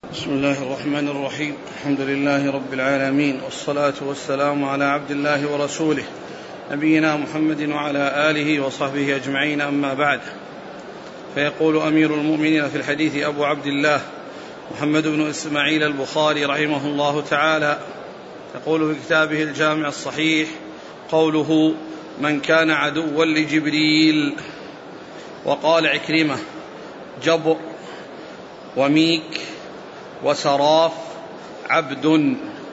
بسم الله الرحمن الرحيم. الحمد لله رب العالمين، والصلاة والسلام على عبد الله ورسوله نبينا محمد وعلى آله وصحبه أجمعين، أما بعد. فيقول أمير المؤمنين في الحديث أبو عبد الله محمد بن إسماعيل البخاري رحمه الله تعالى، يقول في كتابه الجامع الصحيح: قوله: من كان عدوا لجبريل. وقال عكرمة: جبر وميك وسراف عبد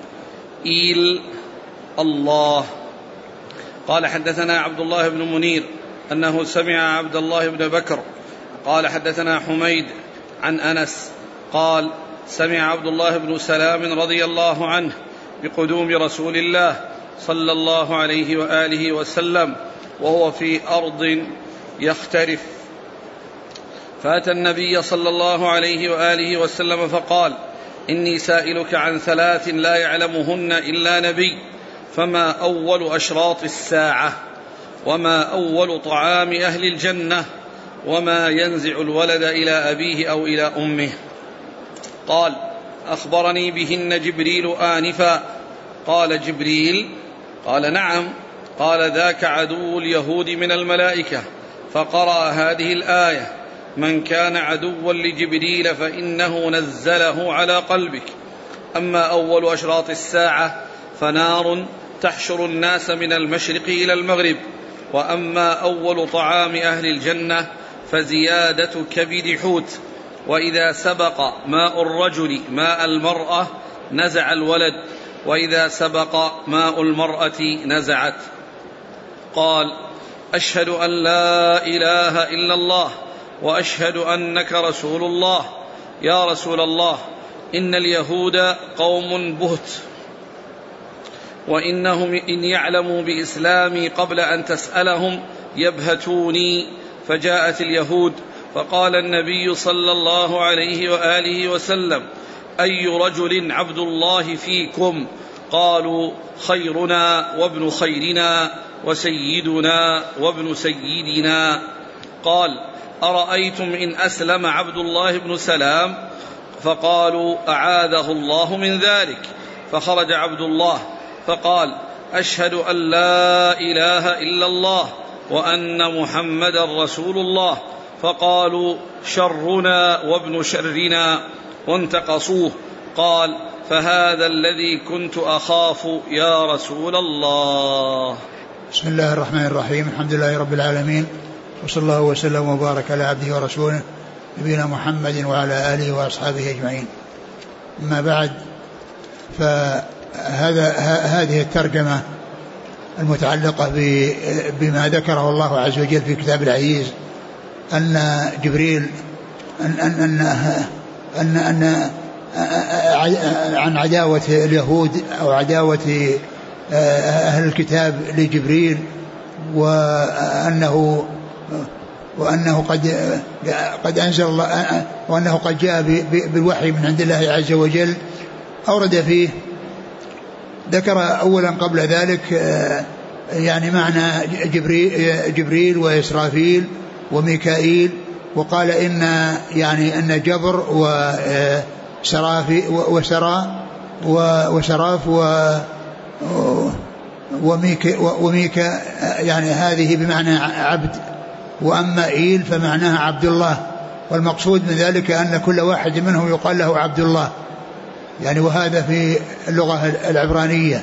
إيل الله. قال: حدثنا عبد الله بن منير أنه سمع عبد الله بن بكر قال: حدثنا حميد عن أنس قال: سمع عبد الله بن سلام رضي الله عنه بقدوم رسول الله صلى الله عليه وآله وسلم وهو في أرض يخترف، فأتى النبي صلى الله عليه وآله وسلم فقال: إني سائلك عن ثلاث لا يعلمهن إلا نبي، فما أول أشراط الساعة، وما أول طعام أهل الجنة، وما ينزع الولد إلى أبيه أو إلى أمه. قال: أخبرني بهن جبريل آنفا. قال: جبريل؟ قال: نعم. قال: ذاك عدو اليهود من الملائكة. فقرأ هذه الآية: من كان عدوا لجبريل فإنه نزله على قلبك. أما أول أشراط الساعة فنار تحشر الناس من المشرق إلى المغرب. وأما أول طعام أهل الجنة فزيادة كبد حوت. وإذا سبق ماء الرجل ماء المرأة نزع الولد، وإذا سبق ماء المرأة نزعت. قال: أشهد أن لا إله إلا الله وأشهد أنك رسول الله. يا رسول الله، إن اليهود قوم بهت، وإنهم إن يعلموا بإسلامي قبل أن تسألهم يبهتوني. فجاءت اليهود، فقال النبي صلى الله عليه وآله وسلم: أي رجل عبد الله فيكم؟ قالوا: خيرنا وابن خيرنا وسيدنا وابن سيدنا. قال: أرأيتم إن أسلم عبد الله بن سلام؟ فقالوا: أعاذه الله من ذلك. فخرج عبد الله فقال: أشهد أن لا إله إلا الله وأن محمدا رسول الله. فقالوا: شرنا وابن شرنا، وانتقصوه. قال: فهذا الذي كنت أخاف يا رسول الله. بسم الله الرحمن الرحيم. الحمد لله رب العالمين، وصلى الله وسلم وبارك على عبده ورسوله نبينا محمد وعلى آله وأصحابه أجمعين. أما بعد، فهذه الترجمة المتعلقة بما ذكره الله عز وجل في كتاب العزيز، أن جبريل أن عن عداوة اليهود أو عداوة أهل الكتاب لجبريل، وأنه قد أنزل الله، وأنه قد جاء بالوحي من عند الله عز وجل. أورد فيه، ذكر أولا قبل ذلك يعني معنى جبريل وإسرافيل وميكائيل، وقال إن جبر وسراف وميكا يعني هذه بمعنى عبد، وأما إيل فمعناها عبد الله. والمقصود من ذلك أن كل واحد منهم يقال له عبد الله، يعني وهذا في اللغة العبرانية.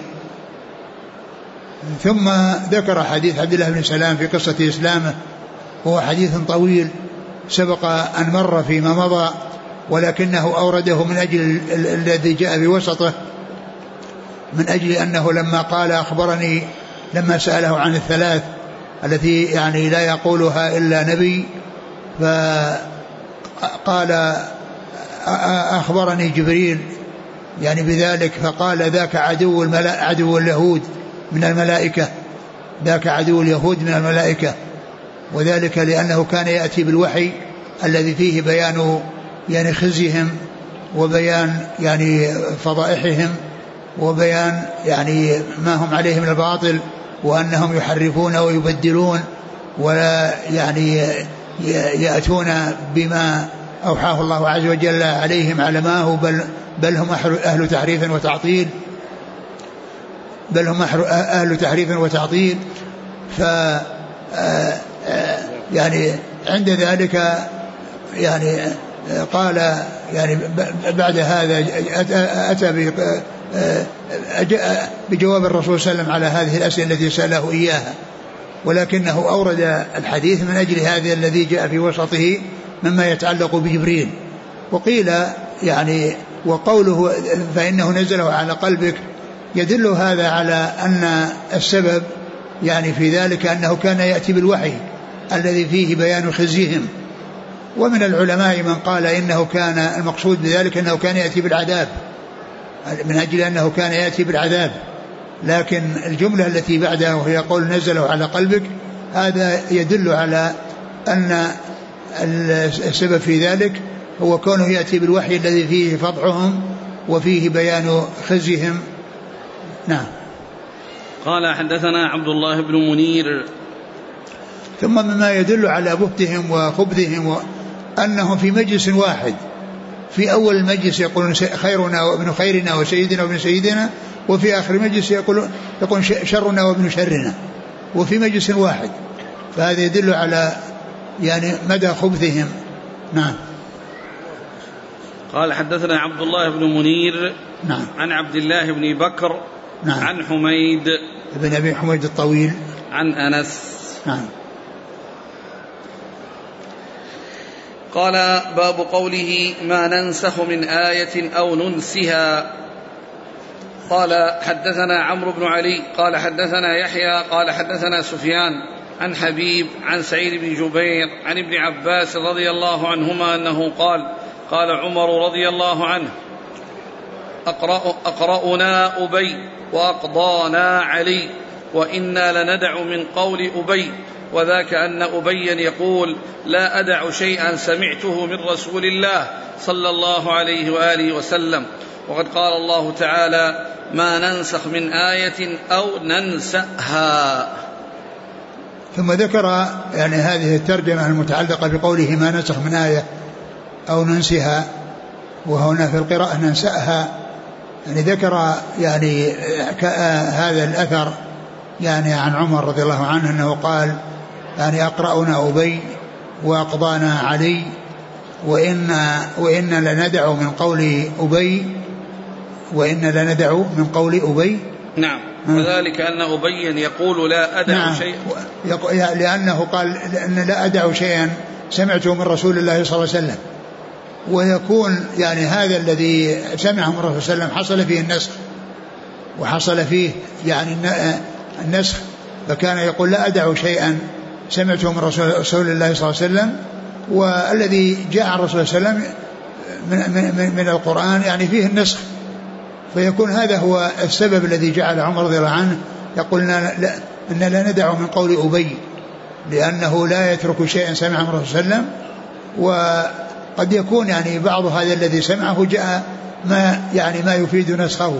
ثم ذكر حديث عبد الله بن سلام في قصة إسلامه، وهو حديث طويل سبق أن مر فيما مضى، ولكنه أورده من أجل الذي جاء بوسطه، من أجل أنه لما قال أخبرني، لما سأله عن الثلاث التي يعني لا يقولها إلا نبي، فقال أخبرني جبريل يعني بذلك، فقال: ذاك عدو اليهود من الملائكة، ذاك عدو اليهود من الملائكة. وذلك لأنه كان يأتي بالوحي الذي فيه بيان يعني خزيهم، وبيان يعني فضائحهم، وبيان يعني ما هم عليه من الباطل، وأنهم يحرفون ويبدلون، ولا يعني يأتون بما أوحاه الله عز وجل عليهم علماه، بل هم أهل تحريف وتعطيل، ف يعني عند ذلك يعني قال يعني بعد هذا أتى بجواب الرسول صلى الله عليه وسلم على هذه الأسئلة التي سأله إياها، ولكنه أورد الحديث من أجل هذا الذي جاء في وسطه مما يتعلق بجبريل. وقيل يعني وقوله فإنه نزله على قلبك يدل هذا على أن السبب يعني في ذلك أنه كان يأتي بالوحي الذي فيه بيان خزيهم. ومن العلماء من قال إنه كان المقصود بذلك أنه كان يأتي بالعذاب، من أجل أنه كان يأتي بالعذاب، لكن الجملة التي بعدها وهي قول نزله على قلبك هذا يدل على أن السبب في ذلك هو كونه يأتي بالوحي الذي فيه فضحهم وفيه بيان خزيهم. نعم. قال حدثنا عبد الله بن منير. ثم مما يدل على بهتهم وخبثهم أنهم في مجلس واحد، في أول المجلس يقولون خيرنا وابن خيرنا وسيدنا وابن سيدنا، وفي آخر المجلس يقولون شرنا وابن شرنا، وفي مجلس واحد، فهذا يدل على يعني مدى خبثهم. نعم. قال حدثنا عبد الله بن منير. نعم. عن عبد الله بن بكر. نعم. عن حميد بن أبي حميد الطويل. عن أنس. نعم. قال باب قوله ما ننسخ من آية أو ننسها. قال حدثنا عمرو بن علي قال حدثنا يحيى قال حدثنا سفيان عن حبيب عن سعيد بن جبير عن ابن عباس رضي الله عنهما أنه قال عمر رضي الله عنه أقرأنا أبي وأقضانا علي وإنا لندع من قول أبي، وذاك أن أبيا يقول لا أدع شيئا سمعته من رسول الله صلى الله عليه وآله وسلم، وقد قال الله تعالى ما ننسخ من آية أو ننسأها. ثم ذكر يعني هذه الترجمة المتعلقة بقوله ما ننسخ من آية أو ننسها، وهنا في القراءة ننسأها، يعني ذكر يعني هذا الأثر يعني عن عمر رضي الله عنه أنه قال يعني أقرأنا أبي وأقضانا علي وإن لندع من قول أبي، وإن لندع من قول أبي. نعم. وذلك أن أبي يقول لا أدع نعم. شيئا، لأنه قال أن لا أدع شيئا سمعته من رسول الله صلى الله عليه وسلم، ويكون يعني هذا الذي سمعه من الرسول صلى الله عليه وسلم حصل فيه النسخ، وحصل فيه يعني النسخ، فكان يقول لا أدع شيئا سمعته من رسول الله صلى الله عليه وسلم، والذي جاء عن الرسول صلى الله عليه وسلم من القرآن يعني فيه النسخ، فيكون هذا هو السبب الذي جعل عمر رضي الله عنه يقول إن لا ندع من قول أبي، لأنه لا يترك شيئا سمعه من الرسول صلى الله عليه وسلم. وقد يكون يعني بعض هذا الذي سمعه جاء ما يفيد نسخه،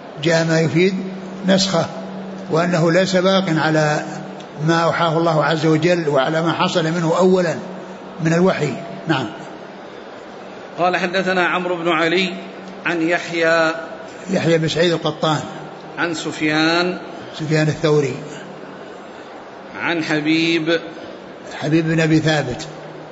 وأنه ليس باق على ما أوحاه الله عز وجل وعلى ما حصل منه أولا من الوحي. نعم. قال حدثنا عمرو بن علي عن يحيى بن سعيد القطان عن سفيان الثوري عن حبيب بن أبي ثابت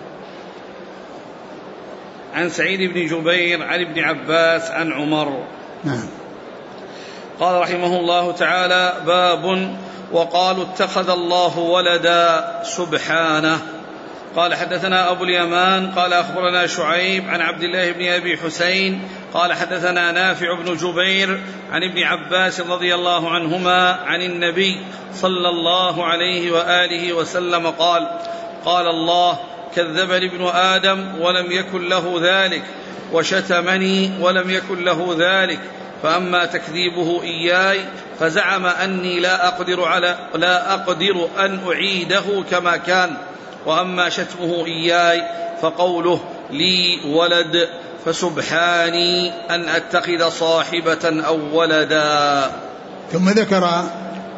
عن سعيد بن جبير عن ابن عباس عن عمر. نعم. قال رحمه الله تعالى باب وقالوا اتخذ الله ولدا سبحانه. قال حدثنا أبو اليمان قال أخبرنا شعيب عن عبد الله بن أبي حسين قال حدثنا نافع بن جبير عن ابن عباس رضي الله عنهما عن النبي صلى الله عليه وآله وسلم قال الله كذبني ابن آدم ولم يكن له ذلك، وشتمني ولم يكن له ذلك، فأما تكذيبه إياي فزعم أني لا أقدر أن أعيده كما كان، وأما شتمه إياي فقوله لي ولد فسبحاني أن أتخذ صاحبة أو ولدا. ثم ذكر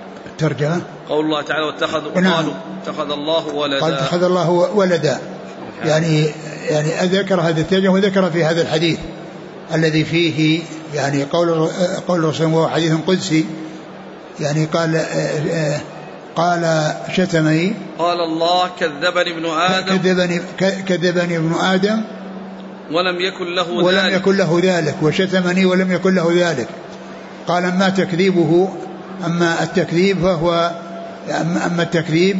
الترجمة قول الله تعالى قالوا اتخذ الله ولدا. قال اتخذ الله ولدا، يعني ذكر هذا الترجمة وذكر في هذا الحديث الذي فيه يعني قول الرسول وهو حديث قدسي، يعني قال شتمني، قال الله كذبني ابن آدم ولم يكن له ذلك وشتمني ولم يكن له ذلك. قال أما التكذيب فهو أما التكذيب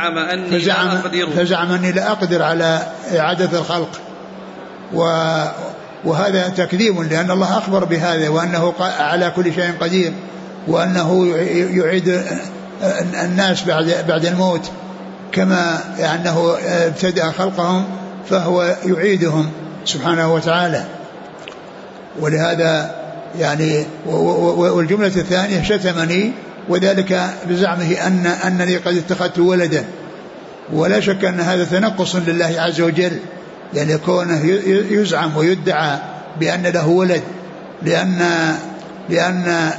فزعم أني لا أقدر على إعادة الخلق، وهذا تكذيب لأن الله أخبر بهذا وأنه على كل شيء قدير، وأنه يعيد الناس بعد الموت كما أنه ابتدأ خلقهم فهو يعيدهم سبحانه وتعالى. ولهذا يعني والجملة الثانية شتمني، وذلك بزعمه أنني قد اتخذت ولدا، ولا شك أن هذا تنقص لله عز وجل، يعني كونه يزعم ويدعى بأن له ولد، لأن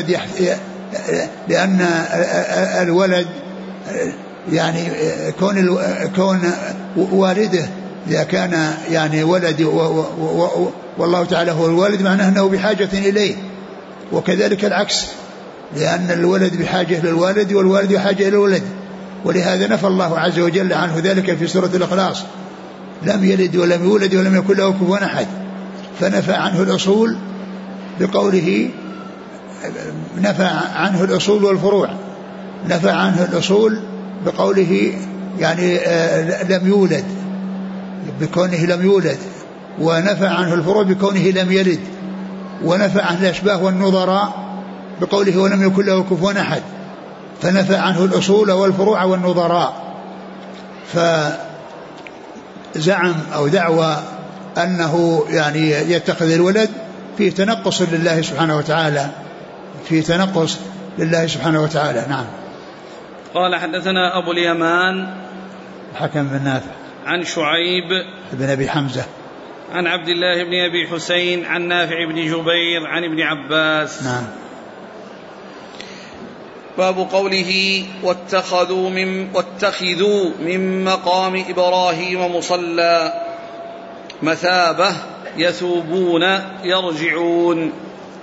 الولد يعني كون والده إذا كان يعني ولد والله تعالى هو الوالد معناه أنه بحاجة إليه، وكذلك العكس، لأن الولد بحاجة للوالد والوالد بحاجة إلى الولد. ولهذا نفى الله عز وجل عنه ذلك في سورة الإخلاص: لم يلد ولم يولد ولم يكن له كفوا أحد. فنفى عنه الأصول بقوله، نفى عنه الأصول والفروع. نفى عنه الأصول بقوله يعني لم يولد بكونه لم يولد، ونفى عنه الفروع بكونه لم يلد، ونفى عنه الأشباه والنظراء بقوله ولم يكن له كفوا أحد. فنفى عنه الأصول والفروع والنظراء. فزعم أو دعوى أنه يعني يتخذ الولد فيه تنقص لله سبحانه وتعالى، فيه تنقص لله سبحانه وتعالى. نعم. قال حدثنا أبو اليمان الحكم بن نافع عن شعيب بن أبي حمزة عن عبد الله بن أبي حسين عن نافع بن جبير عن ابن عباس. نعم. باب قوله واتخذوا من مقام إبراهيم مصلى مثابة يثوبون يرجعون.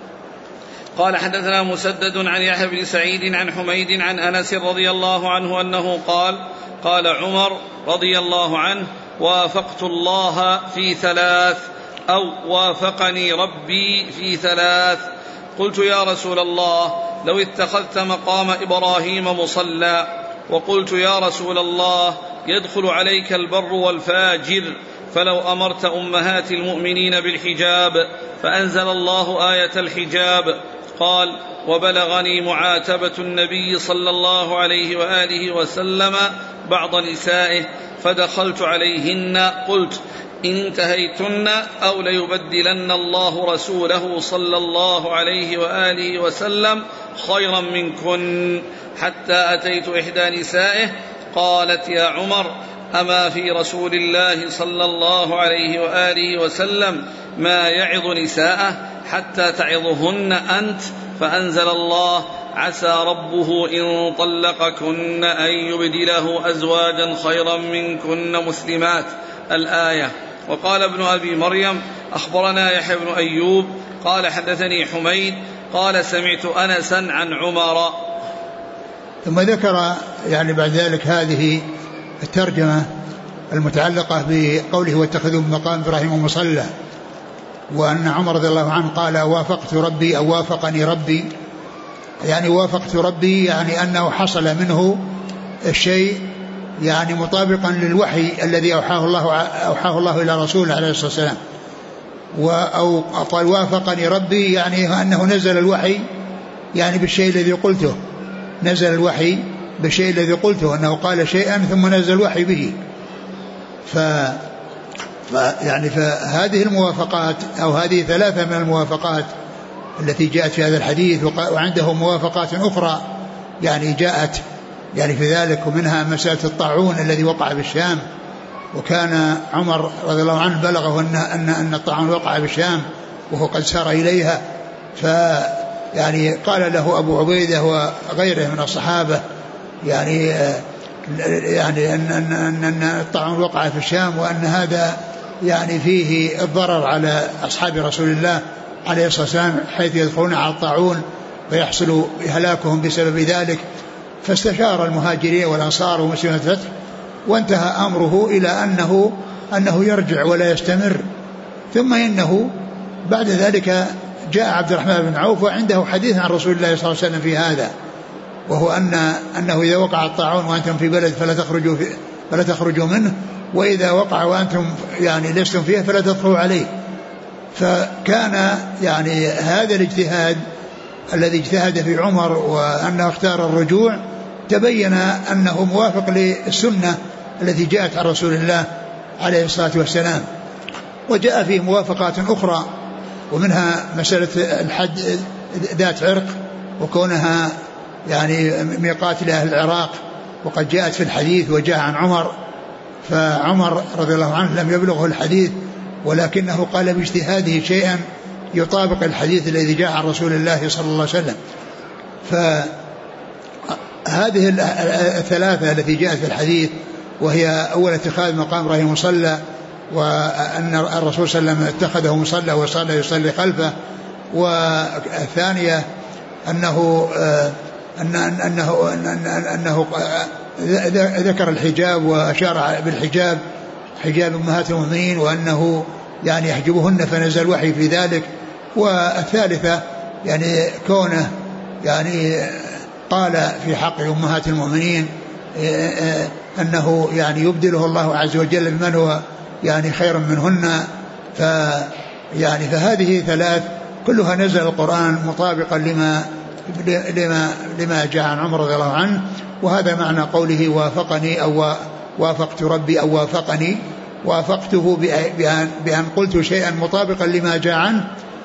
قال حدثنا مسدد عن يحيى بن سعيد عن حميد عن أنس رضي الله عنه أنه قال عمر رضي الله عنه: وافقت الله في 3 أو وافقني ربي في 3. قلت يا رسول الله لو اتخذت مقام إبراهيم مصلى. وقلت يا رسول الله يدخل عليك البر والفاجر، فلو أمرت أمهات المؤمنين بالحجاب. فأنزل الله آية الحجاب. قال: وبلغني معاتبة النبي صلى الله عليه وآله وسلم بعض نسائه فدخلت عليهن قلت: إن انتهيتن أو ليبدلن الله رسوله صلى الله عليه وآله وسلم خيرا منكن، حتى أتيت إحدى نسائه قالت: يا عمر أما في رسول الله صلى الله عليه وآله وسلم ما يعظ نساءه حتى تعظهن أنت؟ فأنزل الله: عسى ربه إن طلقكن أن يبدله أزواجا خيرا منكن مسلمات. الآية. وقال ابن أبي مريم: أخبرنا يحيى بن أيوب قال حدثني حميد قال سمعت أنسا عن عمر. ثم ذكر يعني بعد ذلك هذه الترجمة المتعلقة بقوله واتخذوا من مقام إبراهيم مصلى، وأن عمر رضي الله عنه قال: وافقت ربي أو وافقني ربي، يعني وافقت ربي يعني أنه حصل منه الشيء يعني مطابقا للوحي الذي أوحاه الله إلى رسوله عليه الصلاة والسلام. أو قال وافقني ربي يعني أنه نزل الوحي يعني بالشيء الذي قلته، نزل الوحي بالشيء الذي قلته، أنه قال شيئا ثم نزل الوحي به. يعني فهذه الموافقات أو هذه 3 من الموافقات التي جاءت في هذا الحديث، وعنده موافقات أخرى يعني جاءت يعني في ذلك، ومنها مسألة الطاعون الذي وقع بالشام، وكان عمر رضي الله عنه بلغه أن الطاعون وقع بالشام وهو قد سار إليها، يعني قال له أبو عبيدة وغيره من الصحابة يعني يعني أن الطاعون وقع في الشام، وأن هذا يعني فيه الضرر على أصحاب رسول الله عليه الصلاة والسلام، حيث يدخلون على الطاعون ويحصل هلاكهم بسبب ذلك. فاستشار المهاجرين والأنصار ومسلمين الفتح، وانتهى أمره إلى أنه يرجع ولا يستمر. ثم إنه بعد ذلك جاء عبد الرحمن بن عوف وعنده حديث عن رسول الله صلى الله عليه وسلم في هذا، وهو أنه إذا وقع الطاعون وأنتم في بلد فلا تخرجوا منه، وإذا وقع وأنتم يعني لستم فيه فلا تدخلوا عليه. فكان يعني هذا الاجتهاد الذي اجتهد في عمر وأنه اختار الرجوع تبين أنه موافق للسنة التي جاءت عن رسول الله عليه الصلاة والسلام. وجاء فيه موافقات أخرى، ومنها مسألة الحد ذات عرق وكونها يعني ميقات لأهل العراق، وقد جاءت في الحديث وجاء عن عمر، فعمر رضي الله عنه لم يبلغه الحديث، ولكنه قال باجتهاده شيئا يطابق الحديث الذي جاء عن رسول الله صلى الله عليه وسلم. فهذه الثلاثة التي جاءت في الحديث، وهي أول اتخاذ مقام إبراهيم مصلى، وأن الرسول صلى الله عليه وسلم اتخذه مصلى وصلى يصلي خلفه، والثانية أنه ذكر الحجاب وأشار بالحجاب، حجاب أمهات المؤمنين، وأنه يعني يحجبهن فنزل الوحي في ذلك. والثالثة يعني كونه يعني قال في حق أمهات المؤمنين أنه يعني يبدله الله عز وجل بمن هو يعني خير منهن. فهذه ثلاث كلها نزل القرآن مطابقا لما جاء عن عمر رضي الله عنه. وهذا معنى قوله وافقني أو وافقت ربي أو وافقني، وافقته بأن قلت شيئا مطابقا لما جاء عنه،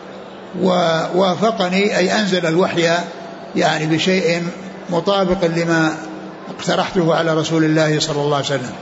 ووافقني أي أنزل الوحي يعني بشيء مطابق لما اقترحته على رسول الله صلى الله عليه وسلم.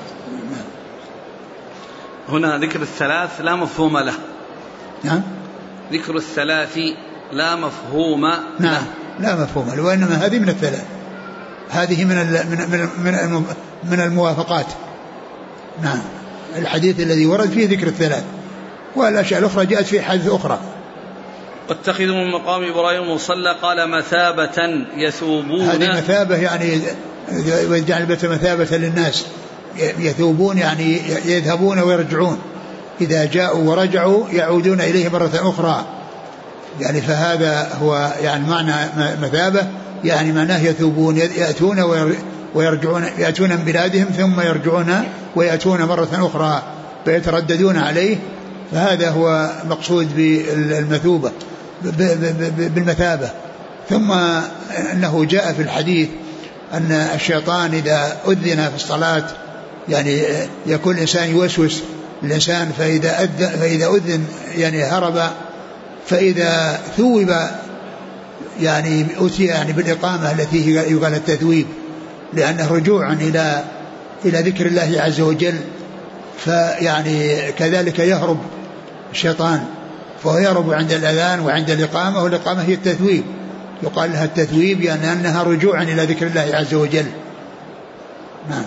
هنا ذكر الثلاث لا مفهوم له. نعم، ذكر الثلاث لا مفهوم له. نعم، لا مفهوم له، وإنما هذه من الثلاث، هذه من الموافقات. نعم، الحديث الذي ورد فيه ذكر الثلاث، والأشياء الأخرى جاءت في حديث أخرى. واتخذوا من مقام إبراهيم مصلى، قال مثابة يثوبون. هذه مثابة يعني ويجعل البيت مثابة للناس، يثوبون يعني يذهبون ويرجعون، إذا جاءوا ورجعوا يعودون إليه مرة أخرى، يعني فهذا هو يعني معنى مثابة، يعني معناه يثوبون، يأتون ويرجعون، يأتون من بلادهم ثم يرجعون ويأتون مرة أخرى فيترددون عليه. فهذا هو مقصود بالمثوبة بالمثابة. ثم أنه جاء في الحديث أن الشيطان إذا أذن في الصلاة يعني يكون الإنسان يوسوس الإنسان، فإذا أذن يعني هرب، فإذا ثوب يعني أتي يعني بالإقامة التي يقال التثويب، لأنه رجوع إلى ذكر الله عز وجل. فيعني كذلك يهرب الشيطان، فهو يهرب عند الأذان وعند الإقامة، والإقامة هي التثويب، يقال لها التثويب يعني أنها رجوعا إلى ذكر الله عز وجل. نعم.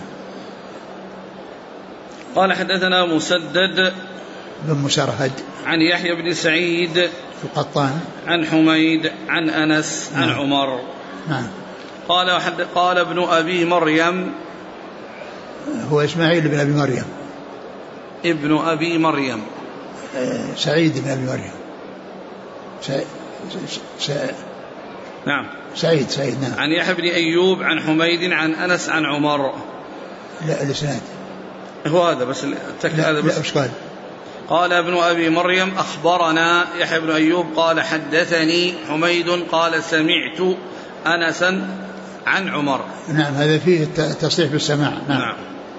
قال حدثنا مسدد بن مسرهد عن يحيى بن سعيد القطان عن حميد عن أنس عن عمر. نعم. قال ابن أبي مريم، هو إسماعيل بن أبي مريم، ابن أبي مريم، سعيد بن أبي مريم، نعم سعيد نعم. عن يحيى بن أيوب عن حميد عن أنس عن عمر. لا الإسناد هو هذا بس هذا بس. قال ابن أبي مريم أخبرنا يحيى بن أيوب قال حدثني حميد قال سمعت أنسا عن عمر. نعم، هذا فيه تصريح بالسماع. نعم.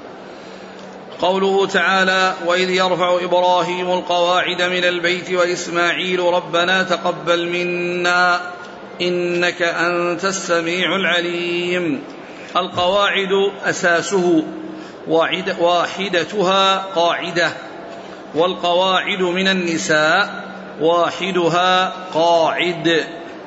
قوله تعالى وإذ يرفع إبراهيم القواعد من البيت وإسماعيل ربنا تقبل منا إنك أنت السميع العليم. القواعد أساسه واحدتها قاعدة، والقواعد من النساء واحدها قاعد.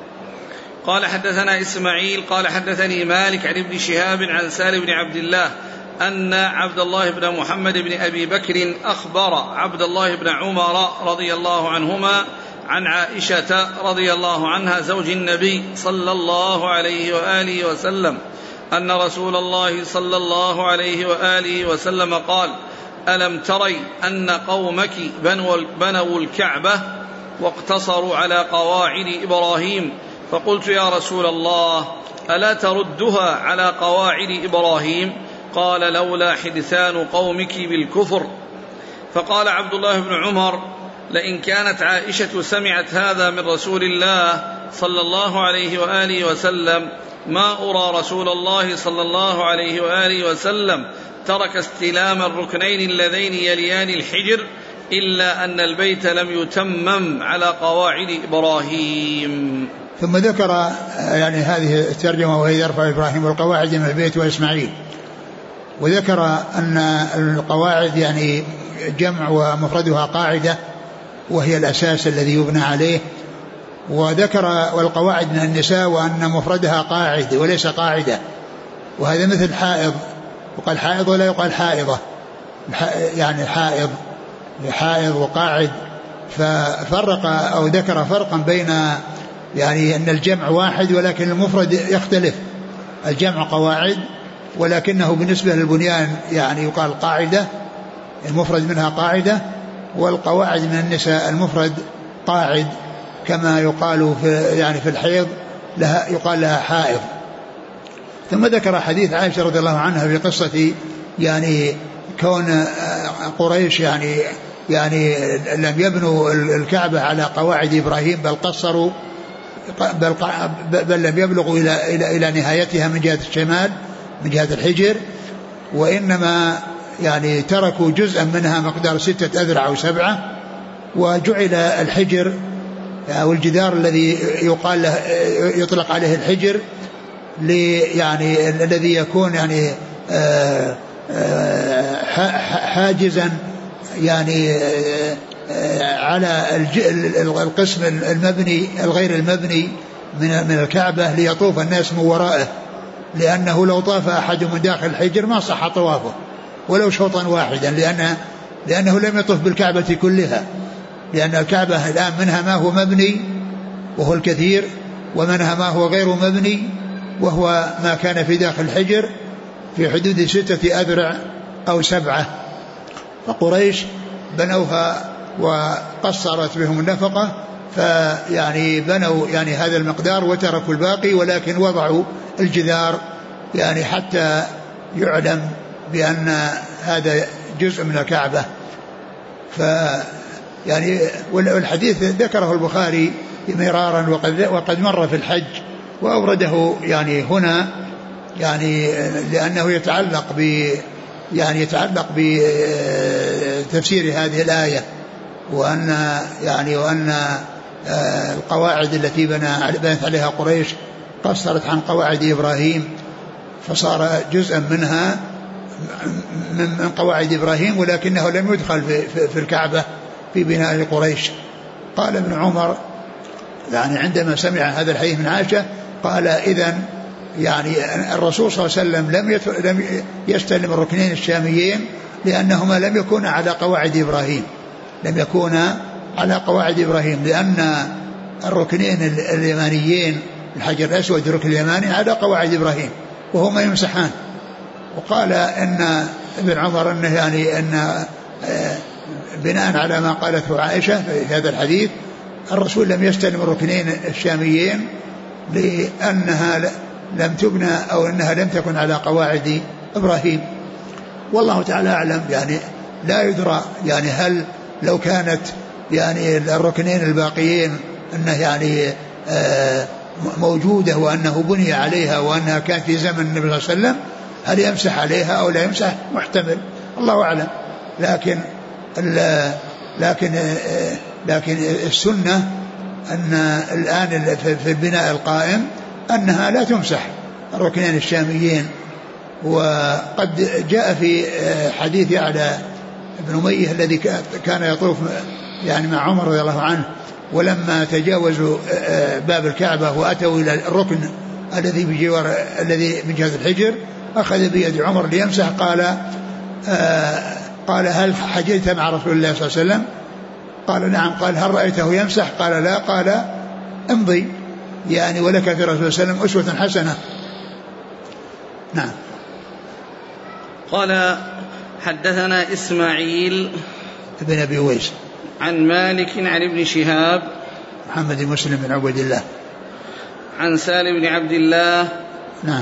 قال حدثنا إسماعيل قال حدثني مالك عن ابن شهاب عن سالم بن عبد الله أن عبد الله بن محمد بن أبي بكر أخبر عبد الله بن عمر رضي الله عنهما عن عائشة رضي الله عنها زوج النبي صلى الله عليه وآله وسلم أن رسول الله صلى الله عليه وآله وسلم قال: ألم تري أن قومك بنوا الكعبة واقتصروا على قواعد إبراهيم؟ فقلت: يا رسول الله، ألا تردها على قواعد إبراهيم؟ قال: لولا حدثان قومك بالكفر. فقال عبد الله بن عمر: لئن كانت عائشة سمعت هذا من رسول الله صلى الله عليه وآله وسلم ما أرى رسول الله صلى الله عليه وآله وسلم ترك استلام الركنين اللذين يليان الحجر إلا أن البيت لم يتمم على قواعد إبراهيم. ثم ذكر يعني هذه الترجمة: وإذ يرفع إبراهيم القواعد من البيت وإسماعيل. وذكر أن القواعد يعني جمع ومفردها قاعدة، وهي الأساس الذي يبنى عليه. وذكر والقواعد من النساء وأن مفردها قاعد وليس قاعدة، وهذا مثل حائض، يقال حائض ولا يقال حائضة، يعني حائض وقاعد. ففرق أو ذكر فرقا بين يعني أن الجمع واحد ولكن المفرد يختلف. الجمع قواعد ولكنه بالنسبة للبنيان يعني يقال قاعدة، المفرد منها قاعدة، والقواعد من النساء المفرد قاعد، كما يقال في الحيض لها يقال لها حائض. ثم ذكر حديث عائشة رضي الله عنها في قصة يعني كون قريش يعني لم يبنوا الكعبة على قواعد إبراهيم، بل قصروا، بل لم يبلغوا إلى نهايتها من جهة الشمال من جهة الحجر، وإنما يعني تركوا جزءا منها مقدار 6 أذرع أو 7، وجعل الحجر أو الجدار الذي يقال له يطلق عليه الحجر يعني الذي يكون يعني حاجزا يعني على القسم المبني الغير المبني من الكعبة ليطوف الناس من ورائه، لأنه لو طاف أحد من داخل الحجر ما صح طوافه ولو شوطا واحدا، لأنه لم يطوف بالكعبة كلها، لأن الكعبة الآن منها ما هو مبني وهو الكثير، ومنها ما هو غير مبني وهو ما كان في داخل الحجر في حدود 6 أذرع أو 7. فقريش بنوها وقصرت بهم النفقة، فيعني بنوا يعني هذا المقدار وتركوا الباقي، ولكن وضعوا الجدار يعني حتى يعلم بأن هذا جزء من الكعبة. يعني والحديث ذكره البخاري مرارا وقد مر في الحج، وأورده يعني هنا يعني لأنه يتعلق بتفسير هذه الآية، وأن القواعد التي بنت عليها قريش قصرت عن قواعد إبراهيم، فصار جزءا منها من قواعد إبراهيم، ولكنه لم يدخل في الكعبة في بناء قريش. قال ابن عمر يعني عندما سمع هذا الحديث من عائشة قال: إذن يعني الرسول صلى الله عليه وسلم لم يستلم الركنين الشاميين لأنهما لم يكونا على قواعد إبراهيم، لأن الركنين اليمانيين الحجر الأسود الركن اليماني على قواعد إبراهيم وهما يمسحان. وقال إن ابن عمر أنه يعني أن بناء على ما قالته عائشة في هذا الحديث الرسول لم يستلم الركنين الشاميين لأنها لم تبنى أو أنها لم تكن على قواعد إبراهيم. والله تعالى أعلم، يعني لا يدرى يعني هل لو كانت يعني الركنين الباقيين أنه يعني موجودة وأنه بني عليها وأنها كانت في زمن النبي صلى الله عليه وسلم هل يمسح عليها أو لا يمسح، محتمل، الله أعلم. لكن السنة أن الآن في البناء القائم أنها لا تمسح الركنين الشاميين. وقد جاء في حديث يعلى بن أمية الذي كان يطوف يعني مع عمر رضي الله عنه، ولما تجاوزوا باب الكعبة وأتوا إلى الركن الذي بجوار الذي من جهة الحجر أخذ بيد عمر ليمسح قال هل حجيت مع رسول الله صلى الله عليه وسلم؟ قال نعم. قال هل رأيته يمسح؟ قال لا. قال امضي يعني ولك في رسول الله صلى الله عليه وسلم أسوة حسنة. نعم. قال حدثنا إسماعيل ابن أبي ويس عن مالك عن ابن شهاب محمد بن مسلم بن عبد الله عن سالم بن عبد الله نعم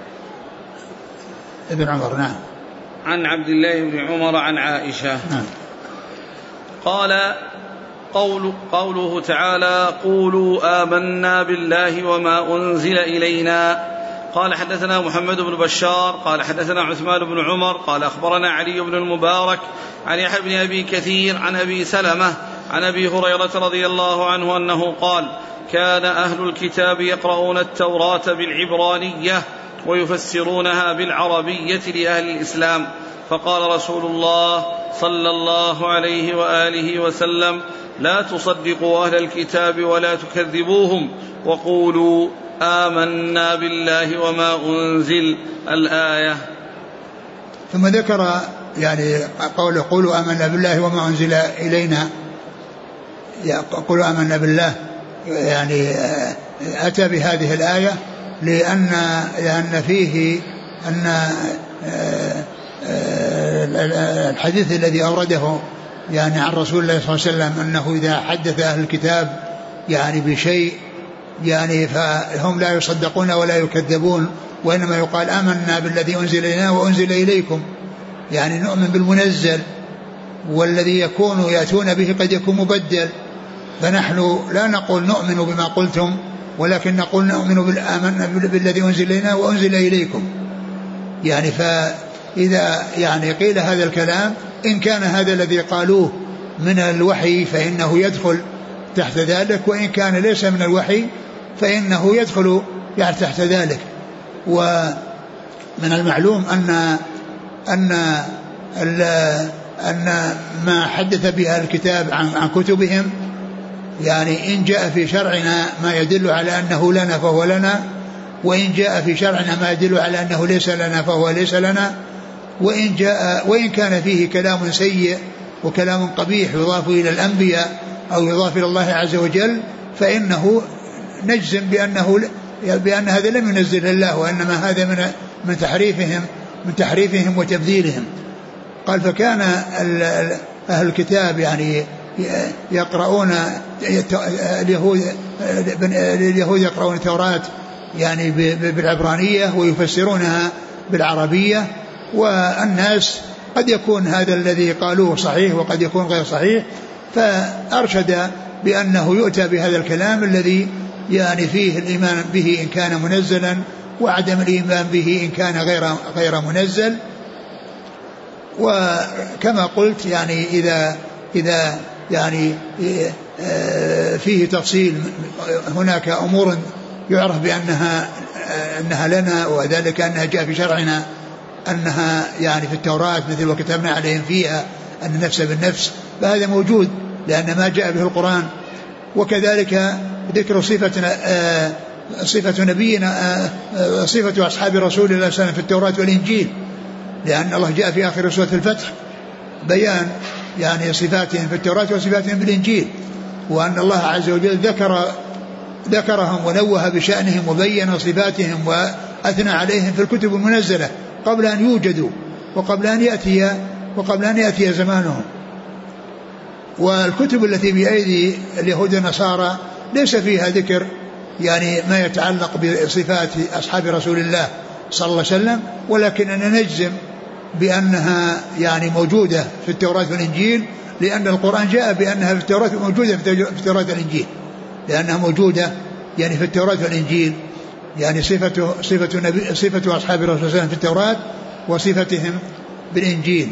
ابن عمر نعم عن عبد الله بن عمر عن عائشة نعم. قال قوله تعالى قولوا آمنا بالله وما أنزل إلينا. قال حدثنا محمد بن بشار قال حدثنا عثمان بن عمر قال أخبرنا علي بن المبارك عن يحيى بن أبي كثير عن أبي سلمة عن أبي هريرة رضي الله عنه أنه قال كان أهل الكتاب يقرؤون التوراة بالعبرانية ويفسرونها بالعربية لأهل الإسلام، فقال رسول الله صلى الله عليه وآله وسلم لا تصدقوا أهل الكتاب ولا تكذبوهم وقولوا آمنا بالله وما أنزل الآية. ثم ذكر يعني قولوا آمنا بالله وما أنزل إلينا، قولوا آمنا بالله يعني أتى بهذه الآية لأن فيه أن الحديث الذي أورده يعني عن رسول الله صلى الله عليه وسلم أنه إذا حدث أهل الكتاب يعني بشيء يعني فهم لا يصدقون ولا يكذبون، وإنما يقال آمنا بالذي أنزل إلينا وأنزل إليكم، يعني نؤمن بالمنزل، والذي يأتون به قد يكون مبدل، فنحن لا نقول نؤمن بما قلتم ولكن نقول نؤمن بالذي أنزل إلينا وأنزل إليكم. يعني فإذا يعني قيل هذا الكلام إن كان هذا الذي قالوه من الوحي فإنه يدخل تحت ذلك، وإن كان ليس من الوحي فإنه يدخل يعني تحت ذلك. ومن المعلوم أن ما حدث بها الكتاب عن كتبهم يعني إن جاء في شرعنا ما يدل على أنه لنا فهو لنا، وإن جاء في شرعنا ما يدل على أنه ليس لنا فهو ليس لنا، وإن كان فيه كلام سيء وكلام قبيح يضاف إلى الأنبياء أو يضاف إلى الله عز وجل فإنه نجزم بأن هذا لم ينزله الله، وإنما هذا من تحريفهم وتبذيرهم. قال فكان أهل الكتاب يعني يقرؤون اليهود يقرؤون التوراة يعني بالعبرانية ويفسرونها بالعربية، والناس قد يكون هذا الذي قالوه صحيح وقد يكون غير صحيح، فأرشد بأنه يؤتى بهذا الكلام الذي يعني فيه الإيمان به إن كان منزلا وعدم الإيمان به إن كان غير منزل. وكما قلت يعني إذا يعني فيه تفصيل هناك أمور يعرف أنها لنا، وذلك أنها جاء في شرعنا أنها يعني في التوراة مثل وكتبنا عليهم فيها أن النفس بالنفس، فهذا موجود لأن ما جاء به القرآن. وكذلك ذكر صفة نبينا صفة أصحاب رسول الله صلى الله عليه وسلم في التوراة والإنجيل، لأن الله جاء في آخر سورة الفتح بيان يعني صفاتهم في التوراة وصفاتهم في الإنجيل، وأن الله عز وجل ذكرهم ونوه بشأنهم وبين صفاتهم وأثنى عليهم في الكتب المنزلة قبل أن يوجدوا وقبل أن يأتي زمانهم. والكتب التي بأيدي اليهود والنصارى ليس فيها ذكر يعني ما يتعلق بصفات أصحاب رسول الله صلى الله عليه وسلم، ولكننا نجزم بأنها يعني موجودة في التوراة والإنجيل، لأن القرآن جاء بأنها في التوراة موجودة في التوراة والإنجيل، لأنها موجودة يعني في التوراة والإنجيل، يعني صفة أصحاب رسول الله في التوراة وصفتهم بالإنجيل.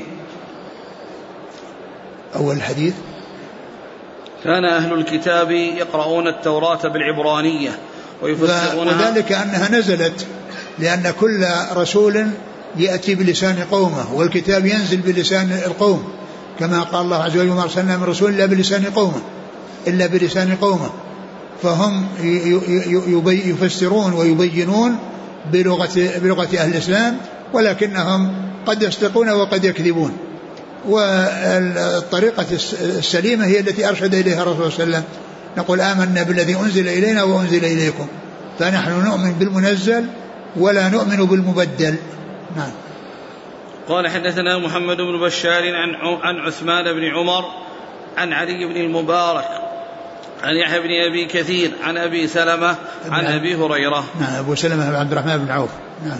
أول الحديث كان أهل الكتاب يقرؤون التوراة بالعبرانية ويفسرونها، وذلك أنها نزلت لأن كل رسول يأتي بلسان قومه، والكتاب ينزل بلسان القوم، كما قال الله عز وجل وما أرسلنا من رسول إلا بلسان قومه، فهم يفسرون ويبينون بلغة أهل الإسلام ولكنهم قد يصدقون وقد يكذبون. والطريقة السليمة هي التي أرشد إليها الرسول صلى الله عليه وسلم. نقول آمنا بالذي أنزل إلينا وأنزل إليكم، فنحن نؤمن بالمنزل ولا نؤمن بالمبدل. نعم. قال حدثنا محمد بن بشار عن عثمان بن عمر عن علي بن المبارك عن يحيى بن أبي كثير عن أبي سلمة عن أبي هريرة. نعم. أبو سلمة بن عبد الرحمن بن عوف. نعم.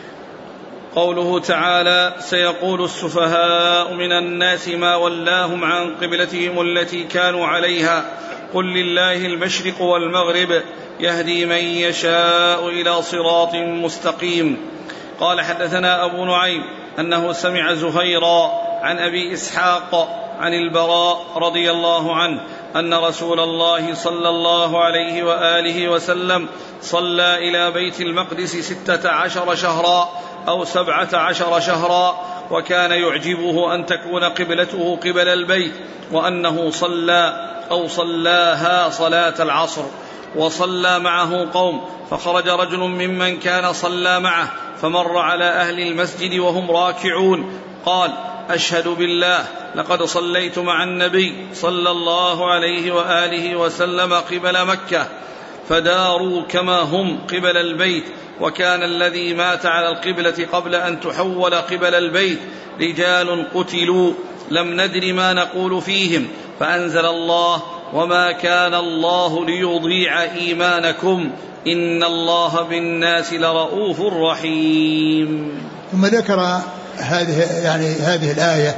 قوله تعالى: سيقول السفهاء من الناس ما ولاهم عن قبلتهم التي كانوا عليها قل لله المشرق والمغرب يهدي من يشاء إلى صراط مستقيم. قال حدثنا أبو نعيم أنه سمع زهيرا عن أبي إسحاق عن البراء رضي الله عنه أن رسول الله صلى الله عليه وآله وسلم صلى إلى بيت المقدس 16 شهرا أو 17 شهرا، وكان يعجبه أن تكون قبلته قبل البيت، وأنه صلى أو صلاها صلاة العصر، وصلى معه قوم، فخرج رجل ممن كان صلى معه فمر على أهل المسجد وهم راكعون، قال: أشهد بالله لقد صليت مع النبي صلى الله عليه وآله وسلم قبل مكة، فداروا كما هم قبل البيت، وكان الذي مات على القبلة قبل أن تحول قبل البيت رجال قتلوا لم ندر ما نقول فيهم، فأنزل الله: وما كان الله ليضيع إيمانكم إن الله بالناس لرؤوف رحيم. ثم ذكر هذه الآية: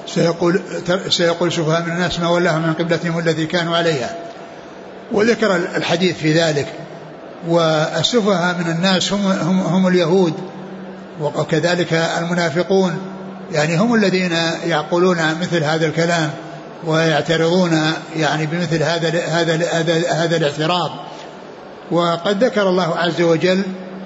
سيقول سفهاء من الناس ما ولاهم من قبلتهم التي كانوا عليها، وذكر الحديث في ذلك. والسفهاء من الناس هم اليهود، وكذلك المنافقون، يعني هم الذين يعقلون مثل هذا الكلام ويعترضون يعني بمثل هذا الاعتراض. وقد ذكر الله عز وجل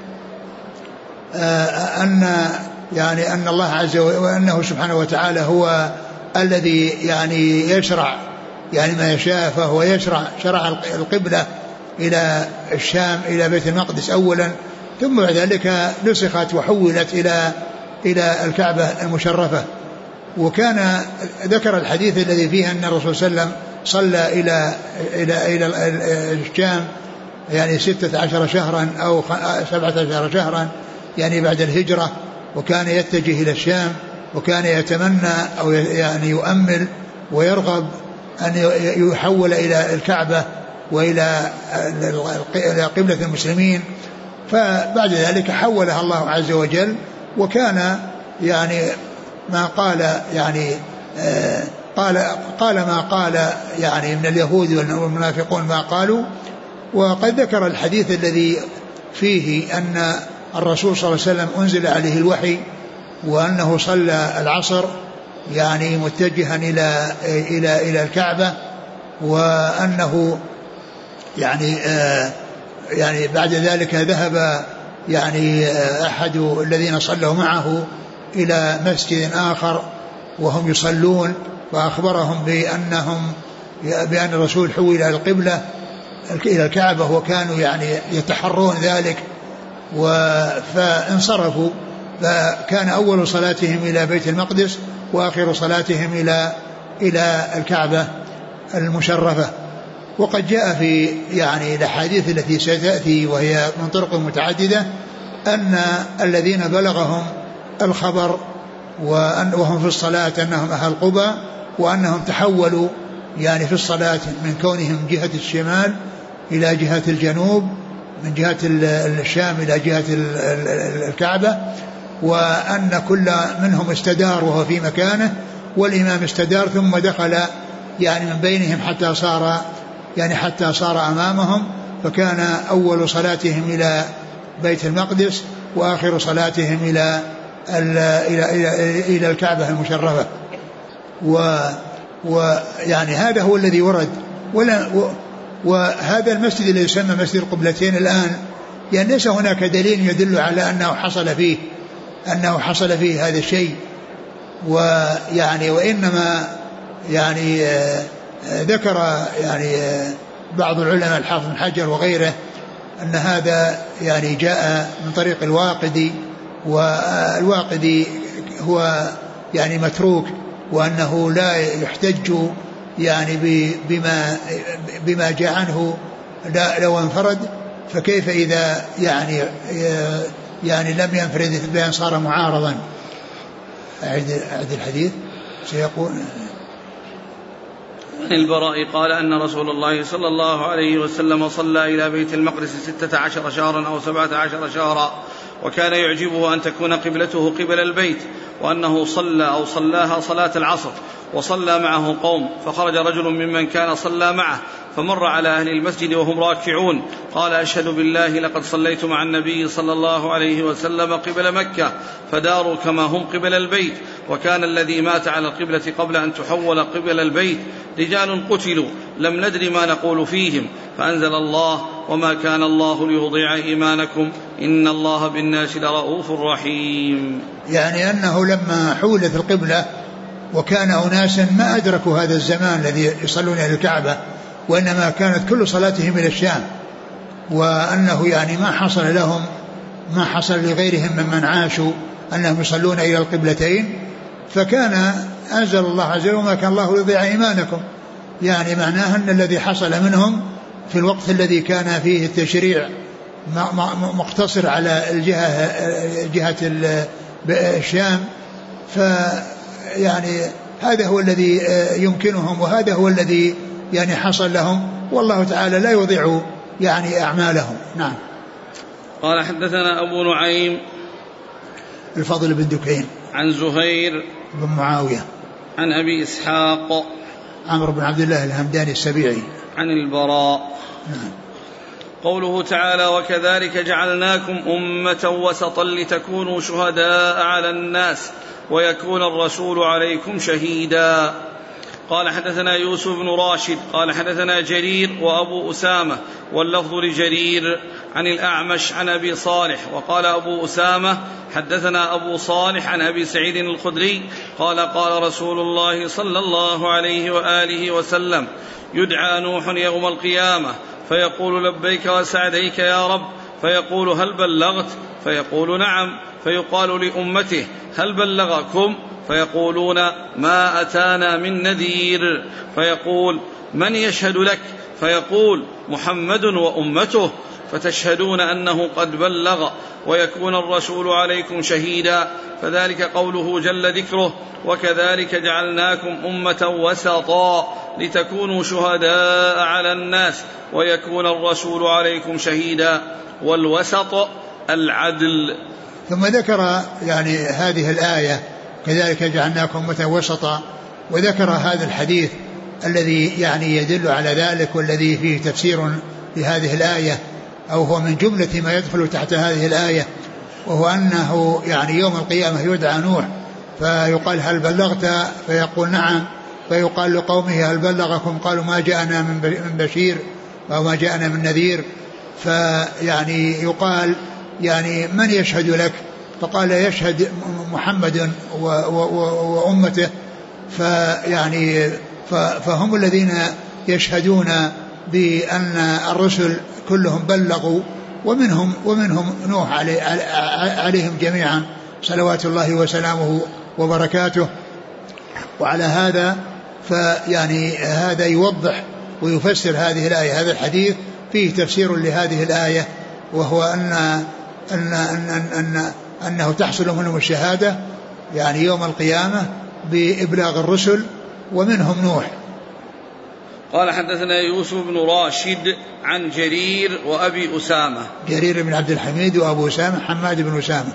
أن الله عز وجل وأنه سبحانه وتعالى هو الذي يعني يشرع يعني ما يشاء، فهو شرع القبلة إلى الشام إلى بيت المقدس أولا، ثم بعد ذلك نسخت وحولت إلى الكعبة المشرفة. وكان ذكر الحديث الذي فيه أن الرسول صلى الله عليه وسلم صلى إلى الشام يعني 16 شهرا أو 17 شهرا يعني بعد الهجرة، وكان يتجه إلى الشام، وكان يتمنى أو يعني يؤمل ويرغب أن يحول إلى الكعبة وإلى قبلة المسلمين. فبعد ذلك حولها الله عز وجل، وكان يعني ما قال يعني قال ما قال يعني من اليهود والمنافقون ما قالوا. وقد ذكر الحديث الذي فيه أن الرسول صلى الله عليه وسلم أنزل عليه الوحي، وأنه صلى العصر يعني متجها إلى الكعبة، وأنه يعني بعد ذلك ذهب يعني أحد الذين صلوا معه إلى مسجد آخر وهم يصلون، فأخبرهم بأن الرسول حول إلى القبلة إلى الكعبة، وكانوا يعني يتحرون ذلك فانصرفوا. فكان أول صلاتهم إلى بيت المقدس وآخر صلاتهم إلى الكعبة المشرفة. وقد جاء في يعني الأحاديث التي ستأتي وهي من طرق متعددة أن الذين بلغهم الخبر وهم في الصلاة أنهم أهل قبى، وأنهم تحولوا يعني في الصلاة من كونهم جهة الشمال إلى جهة الجنوب، من جهة الشام إلى جهة الكعبة، وأن كل منهم استدار وهو في مكانه، والإمام استدار ثم دخل يعني من بينهم حتى صار أمامهم. فكان أول صلاتهم إلى بيت المقدس وآخر صلاتهم إلى الكعبة المشرفة. ويعني هذا هو الذي ورد. وهذا المسجد الذي يسمى مسجد القبلتين الآن يعني ليس هناك دليل يدل على أنه حصل فيه هذا الشيء، وإنما يعني ذكر يعني بعض العلماء الحافظ بن حجر وغيره أن هذا يعني جاء من طريق الواقدي والواقدي هو يعني متروك، وأنه لا يحتج يعني بما جاء عنه لو انفرد، فكيف إذا يعني لم ينفرد بأن صار معارضا. أعد الحديث سيقول. عن البراء قال أن رسول الله صلى الله عليه وسلم صلى إلى بيت المقدس 16 شهرا أو 17 شهرا، وكان يعجبه أن تكون قبلته قبل البيت، وأنه صلى أو صلاها صلاة العصر وصلى معه قوم، فخرج رجل ممن كان صلى معه فمر على أهل المسجد وهم راكعون، قال أشهد بالله لقد صليت مع النبي صلى الله عليه وسلم قبل مكة فداروا كما هم قبل البيت، وكان الذي مات على القبلة قبل أن تحول قبل البيت رجال قتلوا لم ندر ما نقول فيهم، فأنزل الله وما كان الله ليضيع إيمانكم إن الله بالناس لرؤوف رحيم. يعني أنه لما حولت القبلة وكان أناسا ما أدركوا هذا الزمان الذي يصلون إلى الكعبة، وإنما كانت كل صلاتهم إلى الشام، وأنه يعني ما حصل لغيرهم ممن عاشوا أنهم يصلون إلى القبلتين، فكان أنزل الله عز وجل وما كان الله ليضيع إيمانكم، يعني معناه أن الذي حصل منهم في الوقت الذي كان فيه التشريع مقتصر على جهة الشام، فيعني هذا هو الذي يمكنهم وهذا هو الذي يعني حصل لهم، والله تعالى لا يضيع يعني أعمالهم. نعم. قال حدثنا أبو نعيم الفضل بن دكين عن زهير بن معاوية عن أبي إسحاق عمرو بن عبد الله الهمداني السبيعي عن البراء. نعم. قوله تعالى وكذلك جعلناكم أمة وسطا لتكونوا شهداء على الناس ويكون الرسول عليكم شهيدا. قال حدثنا يوسف بن راشد قال حدثنا جرير وأبو أسامة واللفظ لجرير عن الأعمش عن أبي صالح، وقال أبو أسامة حدثنا أبو صالح عن أبي سعيد الخدري قال قال رسول الله صلى الله عليه وآله وسلم يدعى نوح يوم القيامة فيقول لبيك وسعديك يا رب، فيقول هل بلغت؟ فيقول نعم، فيقال لأمته هل بلغكم؟ فيقولون ما أتانا من نذير، فيقول من يشهد لك؟ فيقول محمد وأمته، فتشهدون أنه قد بلغ ويكون الرسول عليكم شهيدا، فذلك قوله جل ذكره وكذلك جعلناكم أمة وسطا لتكونوا شهداء على الناس ويكون الرسول عليكم شهيدا، والوسط العدل. ثم ذكر يعني هذه الآية كذلك جعلناكم أمة وسطا، وذكر هذا الحديث الذي يعني يدل على ذلك والذي فيه تفسير لهذه الآية، أو هو من جملة ما يدخل تحت هذه الآية، وهو أنه يعني يوم القيامة يدعى نوح فيقال هل بلغت؟ فيقول نعم، فيقال لقومه هل بلغكم؟ قالوا ما جاءنا من بشير وما جاءنا من نذير، فيعني يقال يعني من يشهد لك؟ فقال يشهد محمد وأمته، فيعني فهم الذين يشهدون بأن الرسل كلهم بلغوا، ومنهم نوح عليهم جميعا صلوات الله وسلامه وبركاته. وعلى هذا فيعني هذا يوضح ويفسر هذه الآية. هذا الحديث فيه تفسير لهذه الآية، وهو أنه تحصل منهم الشهادة يعني يوم القيامة بإبلاغ الرسل، ومنهم نوح. قال حدثنا يوسف بن راشد عن جرير وأبي أسامة، جرير بن عبد الحميد وأبو أسامة حماد بن أسامة.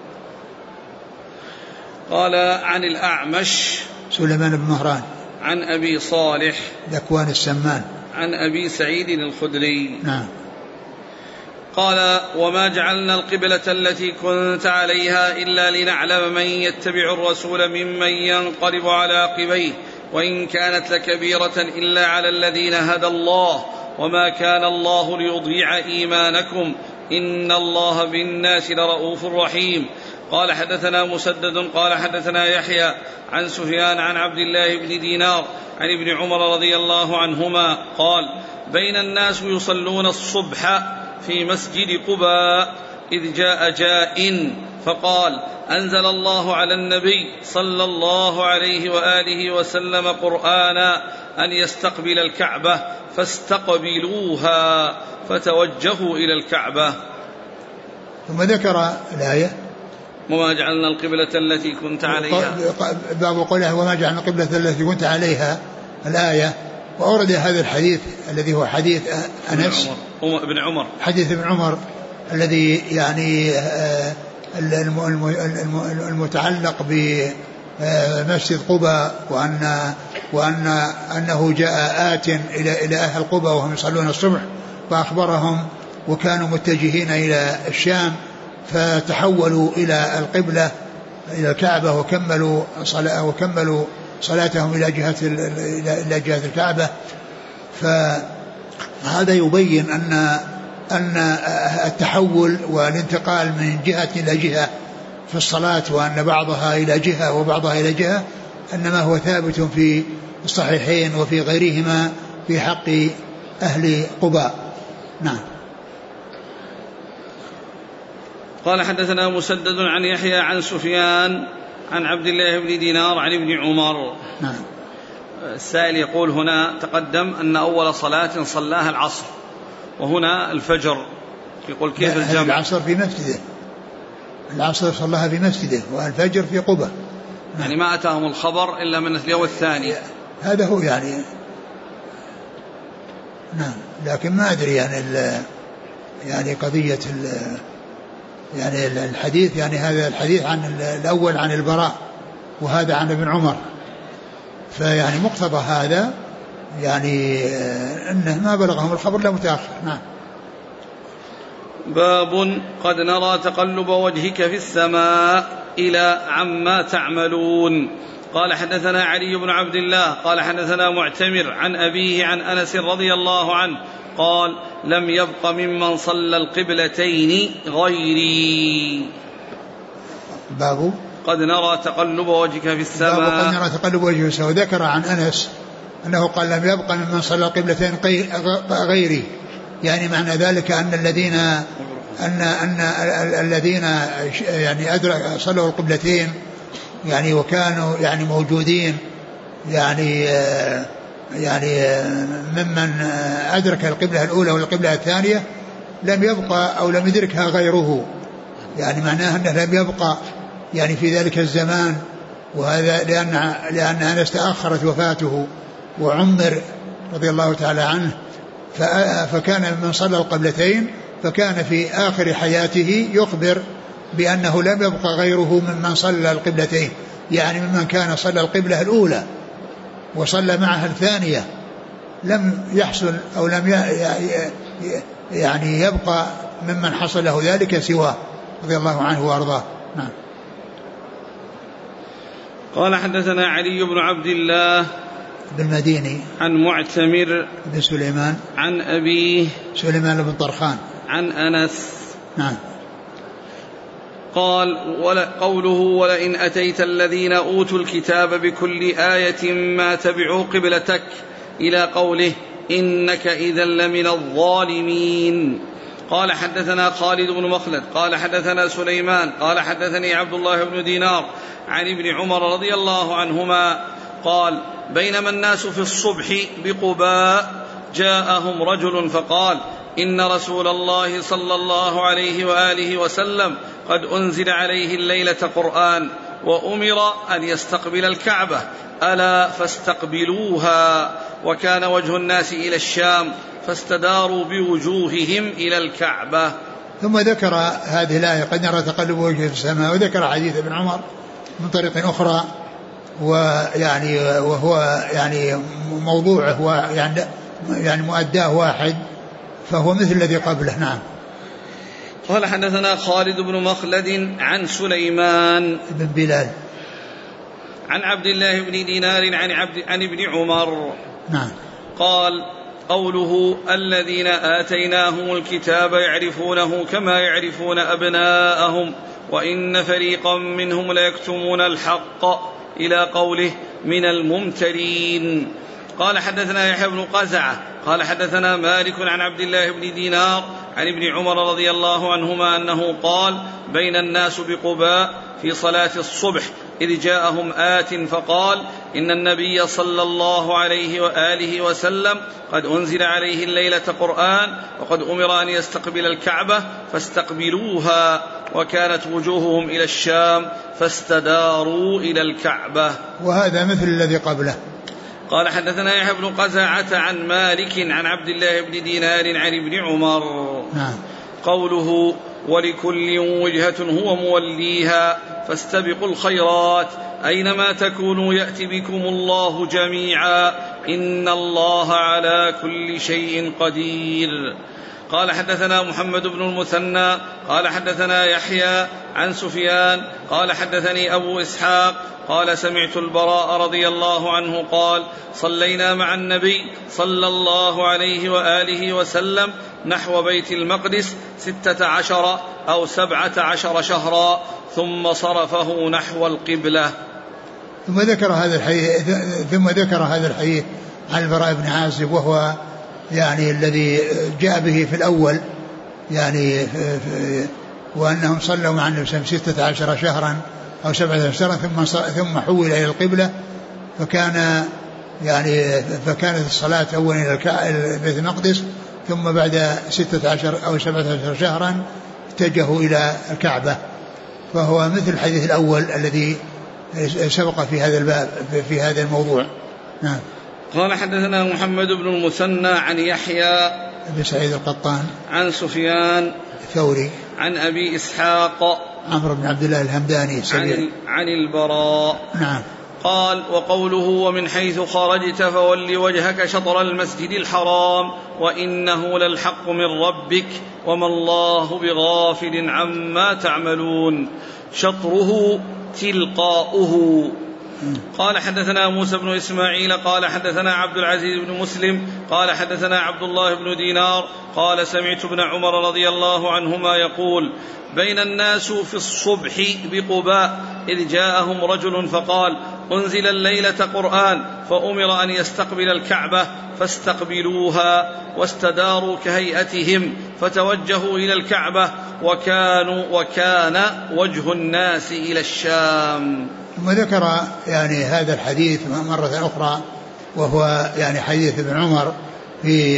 قال عن الأعمش سليمان بن مهران عن أبي صالح ذكوان السمان عن أبي سعيد الخدري. نعم. قال وما جعلنا القبلة التي كنت عليها إلا لنعلم من يتبع الرسول ممن ينقلب على عقبيه وإن كانت لكبيرة إلا على الذين هدى الله وما كان الله ليضيع إيمانكم إن الله بالناس لرؤوف رحيم. قال حدثنا مسدد قال حدثنا يحيى عن سفيان عن عبد الله بن دينار عن ابن عمر رضي الله عنهما قال بين الناس يصلون الصبح في مسجد قباء إذ جاء جاء فقال: أنزل الله على النبي صلى الله عليه وآله وسلم قرآنا أن يستقبل الكعبة فاستقبلوها فتوجهوا إلى الكعبة. ثم ذكر الآية: وما جعلنا القبلة التي كنت عليها، باب قوله: وما جعلنا القبلة التي كنت عليها، الآية. وأورد هذا الحديث الذي هو حديث أنس بن عمر، حديث ابن عمر الذي يعني المتعلق بمسجد قباء، وأنه جاء آت إلى أهل قباء وهم يصلون الصبح فأخبرهم، وكانوا متجهين إلى الشام فتحولوا إلى القبلة إلى الكعبة وكملوا صلاتهم إلى جهة الكعبة. فهذا يبين أن التحول والانتقال من جهة إلى جهة في الصلاة، وأن بعضها إلى جهة وبعضها إلى جهة، أنما هو ثابت في الصحيحين وفي غيرهما في حق أهل قباء. نعم. قال: حدثنا مسدد عن يحيى عن سفيان عن عبد الله بن دينار عن ابن عمر. نعم. السائل يقول: هنا تقدم أن أول صلاة صلاها العصر، وهنا الفجر، يقول كيف الجمع؟ العصر في مسجده، العصر صلاها في مسجده، والفجر في قبة. يعني ما أتاهم الخبر إلا من اليوم الثاني. هذا هو يعني. نعم. لكن ما أدري يعني قضية يعني الحديث، يعني هذا الحديث عن الأول عن البراء وهذا عن ابن عمر، فيعني مقتضى هذا يعني أنه ما بلغهم الخبر لا متأخر. نعم. باب: قد نرى تقلب وجهك في السماء إلى عما تعملون. قال: حدثنا علي بن عبد الله قال: حدثنا معتمر عن أبيه عن أنس رضي الله عنه قال: لم يبق ممن صلى القبلتين غيري. باب: قد نرى تقلب وجهك في السماء. باب: قد نرى تقلب وجهك في السماء. وذكر عن أنس أنه قال: لم يبق ممن صلى القبلتين غيري، يعني معنى ذلك أن الذين يعني صلوا القبلتين يعني وكانوا يعني موجودين يعني ممن أدرك القبلة الأولى والقبلة الثانية لم يبقى أو لم يدركها غيره، يعني معناه أنه لم يبقى يعني في ذلك الزمان. وهذا لأن أنس تأخرت وفاته وعمر رضي الله تعالى عنه، فكان من صلى القبلتين، فكان في آخر حياته يخبر بأنه لم يبقى غيره ممن صلى القبلتين، يعني ممن كان صلى القبلة الأولى وصلى معها الثانية لم يحصل أو لم يعني يبقى ممن حصل له ذلك سواه رضي الله عنه وأرضاه. نعم. قال: حدثنا علي بن عبد الله بن مديني عن معتمر بن سليمان عن أبيه سليمان بن طرخان عن أنس. نعم. قال: قوله: ولئن أتيت الذين أوتوا الكتاب بكل آية ما تبعوا قبلتك، إلى قوله: إنك إذا لمن الظالمين. قال: حدثنا خالد بن مخلد قال: حدثنا سليمان قال: حدثني عبد الله بن دينار عن ابن عمر رضي الله عنهما قال: بينما الناس في الصبح بقباء جاءهم رجل فقال: إن رسول الله صلى الله عليه وآله وسلم قد أنزل عليه الليلة قرآن وأمر أن يستقبل الكعبة، ألا فاستقبلوها. وكان وجه الناس إلى الشام فاستداروا بوجوههم إلى الكعبة. ثم ذكر هذه الآية: قد نرى تقلب وجهه في السماء، وذكر حديث ابن عمر من طريق أخرى، ويعني وهو يعني موضوعه يعني مؤداه واحد، فهو مثل الذي قبله. نعم. قال: حدثنا خالد بن مخلد عن سليمان بن بلال عن عبد الله بن دينار عن ابن عمر. نعم. قال: قوله: الذين آتيناهم الكتاب يعرفونه كما يعرفون أبناءهم وإن فريقا منهم ليكتمون الحق، إلى قوله: من الممترين. قال حدثنا يحيى بن قزعة قال حدثنا مالك عن عبد الله بن دينار عن ابن عمر رضي الله عنهما أنه قال بين الناس بقباء في صلاة الصبح إذ جاءهم آت فقال إن النبي صلى الله عليه وآله وسلم قد أنزل عليه الليلة قرآن وقد أمر أن يستقبل الكعبة فاستقبلوها وكانت وجوههم إلى الشام فاستداروا إلى الكعبة. وهذا مثل الذي قبله. قال حدثنا يحيى بن قزعة عن مالك عن عبد الله بن دينار عن ابن عمر. قوله ولكل وجهة هو موليها فاستبقوا الخيرات أينما تكونوا يأتي بكم الله جميعا إن الله على كل شيء قدير. قال حدثنا محمد بن المثنى قال حدثنا يحيى عن سفيان قال حدثني أبو إسحاق قال سمعت البراء رضي الله عنه قال صلينا مع النبي صلى الله عليه وآله وسلم نحو بيت المقدس 16 أو 17 شهرا ثم صرفه نحو القبلة. ثم ذكر هذا الحديث عن البراء بن عازب وهو يعني الذي جاء به في الأول يعني وأنهم صلوا مع النبي 16 شهرا أو 17 شهرا ثم حول إلى القبلة فكانت الصلاة أولا إلى بيت المقدس ثم بعد 16 أو 17 شهرا اتجهوا إلى الكعبة. فهو مثل الحديث الأول الذي سبق في هذا الباب في هذا الموضوع. نعم. قال حدثنا محمد بن المثنى عن يحيى بن سعيد القطان عن سفيان الثوري عن أبي إسحاق عمرو بن عبد الله الهمداني عن البراء. نعم. قال وقوله ومن حيث خرجت فول وجهك شطر المسجد الحرام وإنه للحق من ربك وما الله بغافل عما تعملون شطره تلقاؤه. قال حدثنا موسى بن إسماعيل قال حدثنا عبد العزيز بن مسلم قال حدثنا عبد الله بن دينار قال سمعت ابن عمر رضي الله عنهما يقول بين الناس في الصبح بقباء إذ جاءهم رجل فقال أنزل الليلة قرآن فأمر أن يستقبل الكعبة فاستقبلوها واستداروا كهيئتهم فتوجهوا إلى الكعبة وكان وجه الناس إلى الشام. ثم ذكر يعني هذا الحديث مرة أخرى وهو يعني حديث ابن عمر في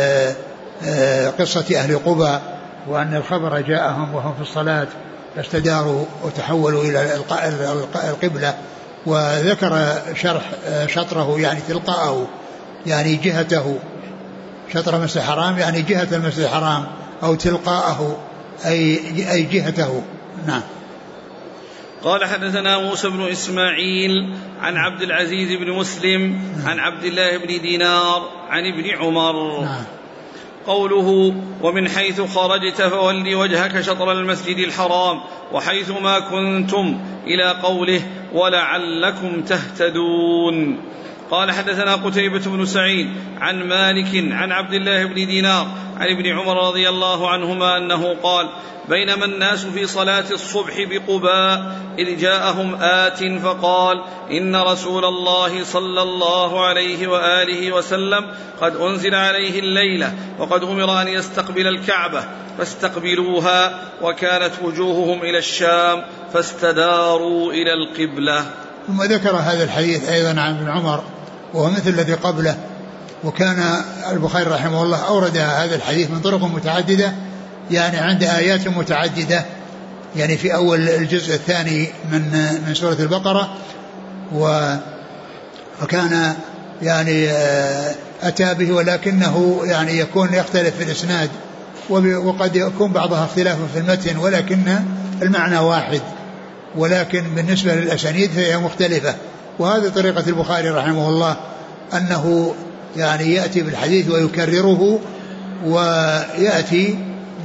قصة أهل قباء وأن الخبر جاءهم وهم في الصلاة فاستداروا وتحولوا إلى القبلة وذكر شرح شطره يعني تلقاءه يعني جهته شطر المسجد الحرام يعني جهة المسجد الحرام أو تلقاءه أي جهته. نعم. قال حدثنا موسى بن إسماعيل عن عبد العزيز بن مسلم عن عبد الله بن دينار عن ابن عمر. نعم. قوله ومن حيث خرجت فول وجهك شطر المسجد الحرام وحيث ما كنتم إلى قوله ولعلكم تهتدون. قال حدثنا قتيبة بن سعيد عن مالك عن عبد الله بن دينار عن ابن عمر رضي الله عنهما أنه قال بينما الناس في صلاة الصبح بقباء إذ جاءهم آت فقال إن رسول الله صلى الله عليه وآله وسلم قد أنزل عليه الليلة وقد أمر أن يستقبل الكعبة فاستقبلوها وكانت وجوههم إلى الشام فاستداروا إلى القبلة. ثم ذكر هذا الحديث أيضا عن ابن عمر وهو مثل الذي قبله وكان البخاري رحمه الله أورد هذا الحديث من طرق متعددة يعني عند آيات متعددة يعني في أول الجزء الثاني من سورة البقرة وكان يعني أتى به ولكنه يعني يكون يختلف في الإسناد وقد يكون بعضها اختلافا في المتن ولكن المعنى واحد ولكن بالنسبة للأسانيد فهي مختلفة. وهذه طريقة البخاري رحمه الله أنه يعني يأتي بالحديث ويكرره ويأتي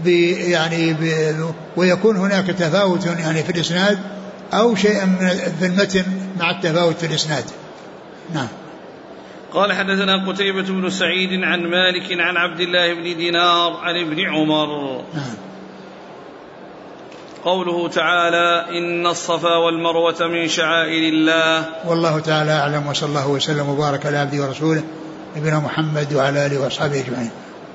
ويكون هناك تفاوت يعني في الإسناد أو شيء في المتن مع التفاوت في الإسناد. نعم. قال حدثنا قتيبة بن سعيد عن مالك عن عبد الله بن دينار عن ابن عمر. نعم. قوله تعالى إن الصفا والمروة من شعائر الله. والله تعالى أعلم، وصلى الله وسلم وبارك على عبده ورسوله نبينا محمد وعلى آله وأصحابه أجمعين.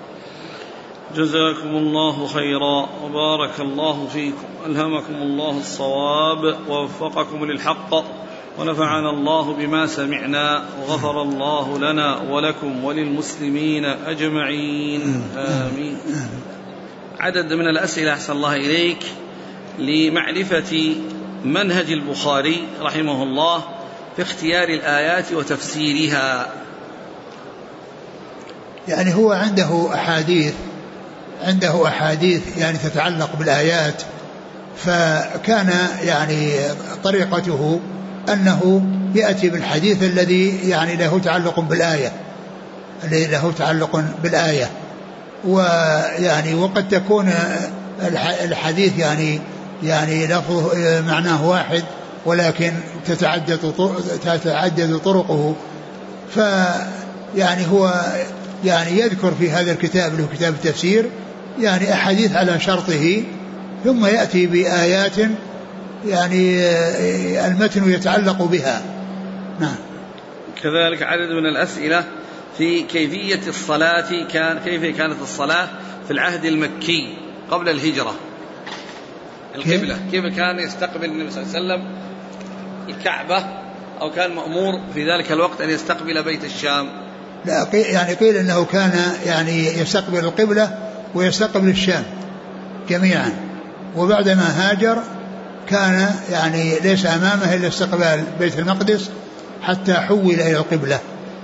جزاكم الله خيرا وبارك الله فيكم، ألهمكم الله الصواب ووفقكم للحق، ونفعنا الله بما سمعنا، وغفر الله لنا ولكم وللمسلمين أجمعين، آمين. عدد من الأسئلة أحسن الله إليك لمعرفة منهج البخاري رحمه الله في اختيار الآيات وتفسيرها. يعني هو عنده أحاديث يعني تتعلق بالآيات، فكان يعني طريقته أنه يأتي بالحديث الذي يعني له تعلق بالآية، الذي له تعلق بالآية، ويعني وقد تكون الحديث يعني لفظه معناه واحد ولكن تتعدد طرقه. فيعني هو يعني يذكر في هذا الكتاب له كتاب التفسير يعني أحاديث على شرطه، ثم يأتي بآيات يعني المتن يتعلق بها. نعم. كذلك عدد من الأسئلة في كيفية الصلاة، كيف كانت الصلاة في العهد المكي قبل الهجرة، القبلة كيف كان يستقبل النبي صلى الله عليه وسلم الكعبة، أو كان مأمور في ذلك الوقت أن يستقبل بيت الشام؟ لا، يعني قيل أنه كان يعني يستقبل القبلة ويستقبل الشام جميعا، وبعدما هاجر كان يعني ليس أمامه إلا استقبال بيت المقدس حتى حول إلى القبلة.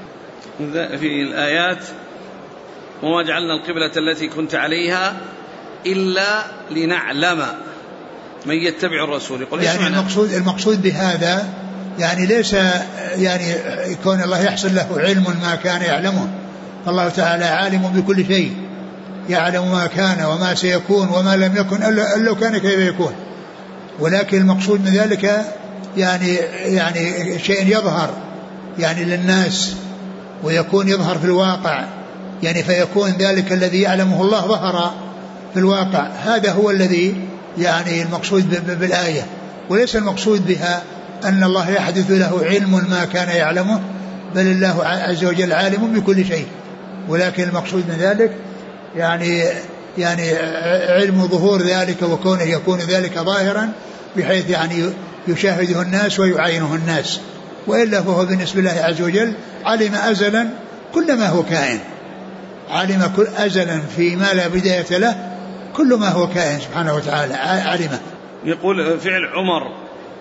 في الآيات وما جعلنا القبلة التي كنت عليها إلا لنعلم من يتبع الرسول. يعني المقصود بهذا يعني ليس يعني كون الله يحصل له علم ما كان يعلمه، فالله تعالى عالم بكل شيء، يعلم ما كان وما سيكون وما لم يكن إلا لو كان كيف يكون، ولكن المقصود من ذلك يعني شيء يظهر يعني للناس ويكون يظهر في الواقع، يعني فيكون ذلك الذي يعلمه الله ظهر في الواقع. هذا هو الذي يعني المقصود بالآية، وليس المقصود بها أن الله يحدث له علم ما كان يعلمه، بل الله عز وجل عالم بكل شيء، ولكن المقصود من ذلك يعني علم ظهور ذلك وكونه يكون ذلك ظاهرا بحيث يعني يشاهده الناس ويعاينه الناس، وإلا فهو بالنسبة لله عز وجل علم أزلا كل ما هو كائن، علم كل أزلا فيما لا بداية له كل ما هو كائن سبحانه وتعالى علمه. يقول فعل عمر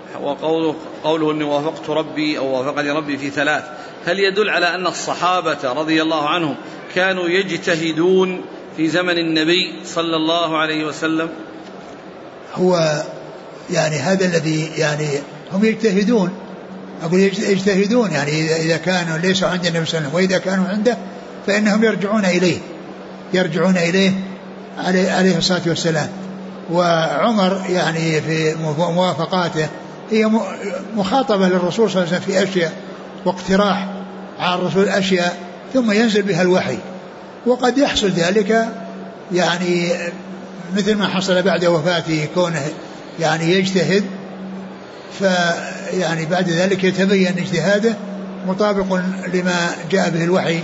وقوله أني وافقت ربي أو وافقني ربي في 3، هل يدل على أن الصحابة رضي الله عنهم كانوا يجتهدون في زمن النبي صلى الله عليه وسلم؟ هو يعني هذا الذي يعني هم يجتهدون، أقول يجتهدون يعني إذا كانوا ليسوا عند النبي صلى الله عليه وسلم، وإذا كانوا عنده فإنهم يرجعون إليه عليه الصلاة والسلام. وعمر يعني في موافقاته هي مخاطبة للرسول صلى الله عليه وسلم في أشياء واقتراح على الرسول أشياء ثم ينزل بها الوحي، وقد يحصل ذلك يعني مثل ما حصل بعد وفاته كونه يعني يجتهد، فيعني بعد ذلك يتبين اجتهاده مطابق لما جاء به الوحي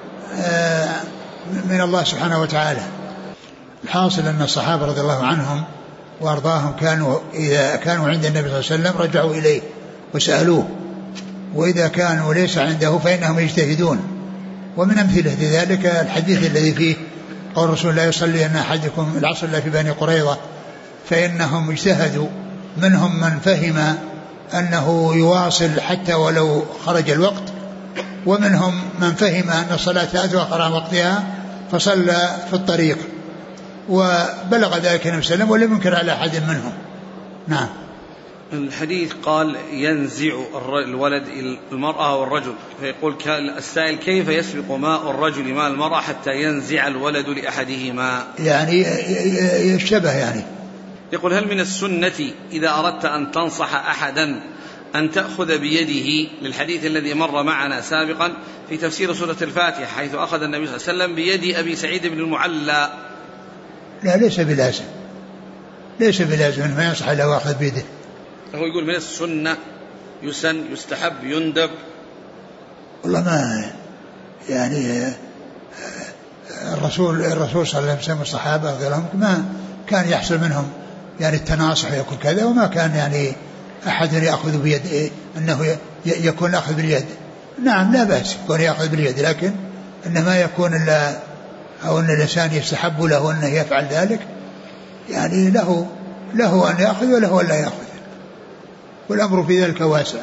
من الله سبحانه وتعالى. الحاصل أن الصحابة رضي الله عنهم وأرضاهم كانوا إذا كانوا عند النبي صلى الله عليه وسلم رجعوا إليه وسألوه، وإذا كانوا ليس عنده فإنهم يجتهدون. ومن أمثلة ذلك الحديث الذي فيه قول رسول الله يصلي أن أحدكم العصر إلا في بني قريظة، فإنهم اجتهدوا، منهم من فهم أنه يواصل حتى ولو خرج الوقت، ومنهم من فهم أن الصلاة تأخر عن وقتها فصلى في الطريق، وبلغ ذلك النبي صلى الله عليه وسلم ولم ينكر على أحد منهم. نعم. الحديث قال ينزع الولد المرأة والرجل، فيقول السائل كيف يسبق ماء الرجل ماء المرأة حتى ينزع الولد لأحدهما؟ يعني الشبه يعني. يقول هل من السنة إذا أردت أن تنصح أحدا أن تأخذ بيده، للحديث الذي مر معنا سابقا في تفسير سورة الفاتحة حيث أخذ النبي صلى الله عليه وسلم بيد أبي سعيد بن المعلى؟ لا، ليس بلازم، ليس بلازم ما يصح إلا واخذ بيده. هو يقول من السنة يسن يستحب يندب. والله ما يعني الرسول صلى الله عليه وسلم والصحابة رضي الله عنهم ما كان يحصل منهم يعني التناصح يكون كذا، وما كان يعني أحد يأخذ بيد أنه يكون أخذ باليد. نعم لا بأس يكون يأخذ باليد، لكن إنما يكون إلا أو أن الإنسان يستحب له أنه يفعل ذلك، يعني له أن يأخذ وله أن لا يأخذ، والأمر في ذلك واسع.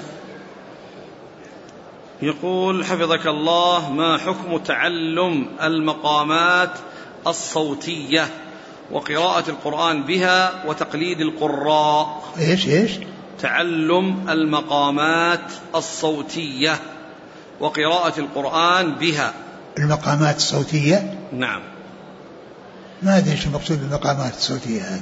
يقول حفظك الله: ما حكم تعلم المقامات الصوتية وقراءة القرآن بها وتقليد القراء؟ إيش تعلم المقامات الصوتية وقراءة القرآن بها. المقامات الصوتية؟ نعم. ما أدري إيش المقصود بالمقامات الصوتية هذه،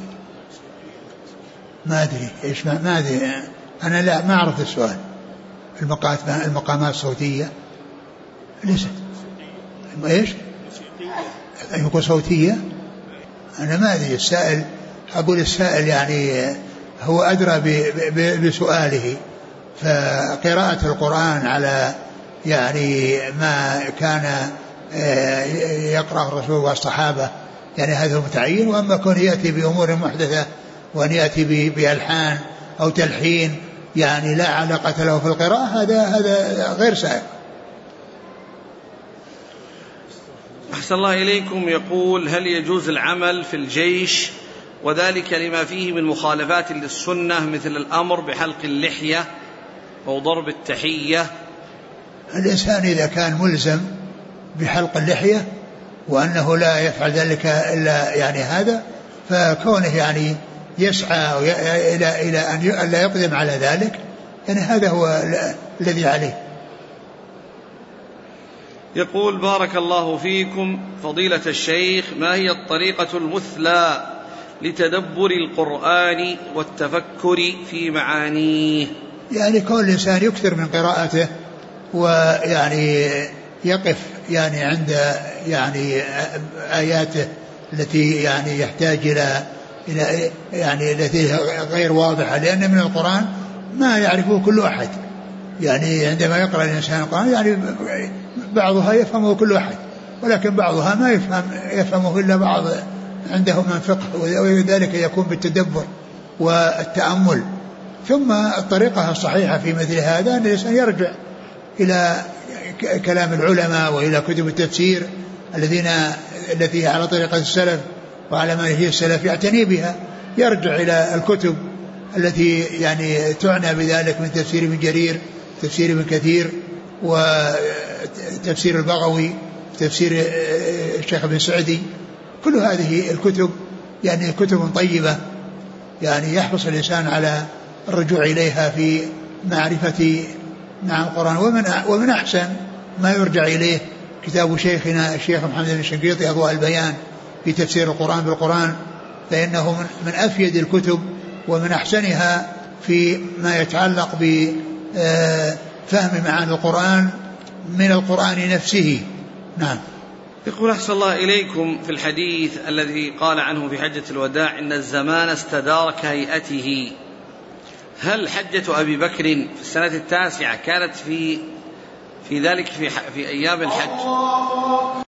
ما أدري إيش، ما أدري أنا لا ما أعرف السؤال. المقامات الصوتية ليست إيش؟ يقول صوتية، أنا ما أدري. السائل أقول السائل يعني هو أدرى بسؤاله. فقراءة القرآن على يعني ما كان يقرأ الرسول والصحابة يعني هذا المتعين، وأما كون يأتي بأمور محدثة وأن يأتي بألحان أو تلحين يعني لا علاقة له في القراءة، هذا غير سائغ. أحسن الله إليكم. يقول: هل يجوز العمل في الجيش وذلك لما فيه من مخالفات للسنة مثل الأمر بحلق اللحية أو ضرب التحية؟ الإنسان إذا كان ملزم بحلق اللحية وأنه لا يفعل ذلك إلا يعني هذا، فكونه يعني يسعى إلى أن لا يقدم على ذلك، يعني هذا هو الذي عليه. يقول: بارك الله فيكم فضيلة الشيخ، ما هي الطريقة المثلى لتدبر القرآن والتفكر في معانيه؟ يعني كل إنسان يكثر من قراءته، ويعني يقف يعني عند يعني آياته التي يعني يحتاج إلى يعني التي غير واضحة، لأن من القرآن ما يعرفه كل أحد. يعني عندما يقرأ الإنسان القرآن يعني بعضها يفهمه كل أحد، ولكن بعضها ما يفهمه إلا بعض عنده من فقه، وذلك يكون بالتدبر والتأمل. ثم الطريقة الصحيحة في مثل هذا أن الإنسان يرجع إلى كلام العلماء وإلى كتب التفسير التي على طريقة السلف وعلى ما هي السلف يعتني بها، يرجع إلى الكتب التي يعني تعنى بذلك من تفسير ابن جرير، تفسير ابن كثير، وتفسير البغوي، تفسير الشيخ ابن سعدي. كل هذه الكتب يعني كتب طيبة، يعني يحرص الإنسان على الرجوع إليها في معرفة مع القرآن. ومن أحسن ما يرجع إليه كتاب شيخنا الشيخ محمد بن الشنقيطي أضواء البيان في تفسير القرآن بالقرآن، فإنه من أفيد الكتب ومن أحسنها في ما يتعلق بفهم معاني القرآن من القرآن نفسه. نعم. يقول: أحسن الله إليكم، في الحديث الذي قال عنه في حجة الوداع إن الزمان استدار كهيئته، هل حجة أبي بكر في السنة 9 كانت في ذلك في أيام الحج؟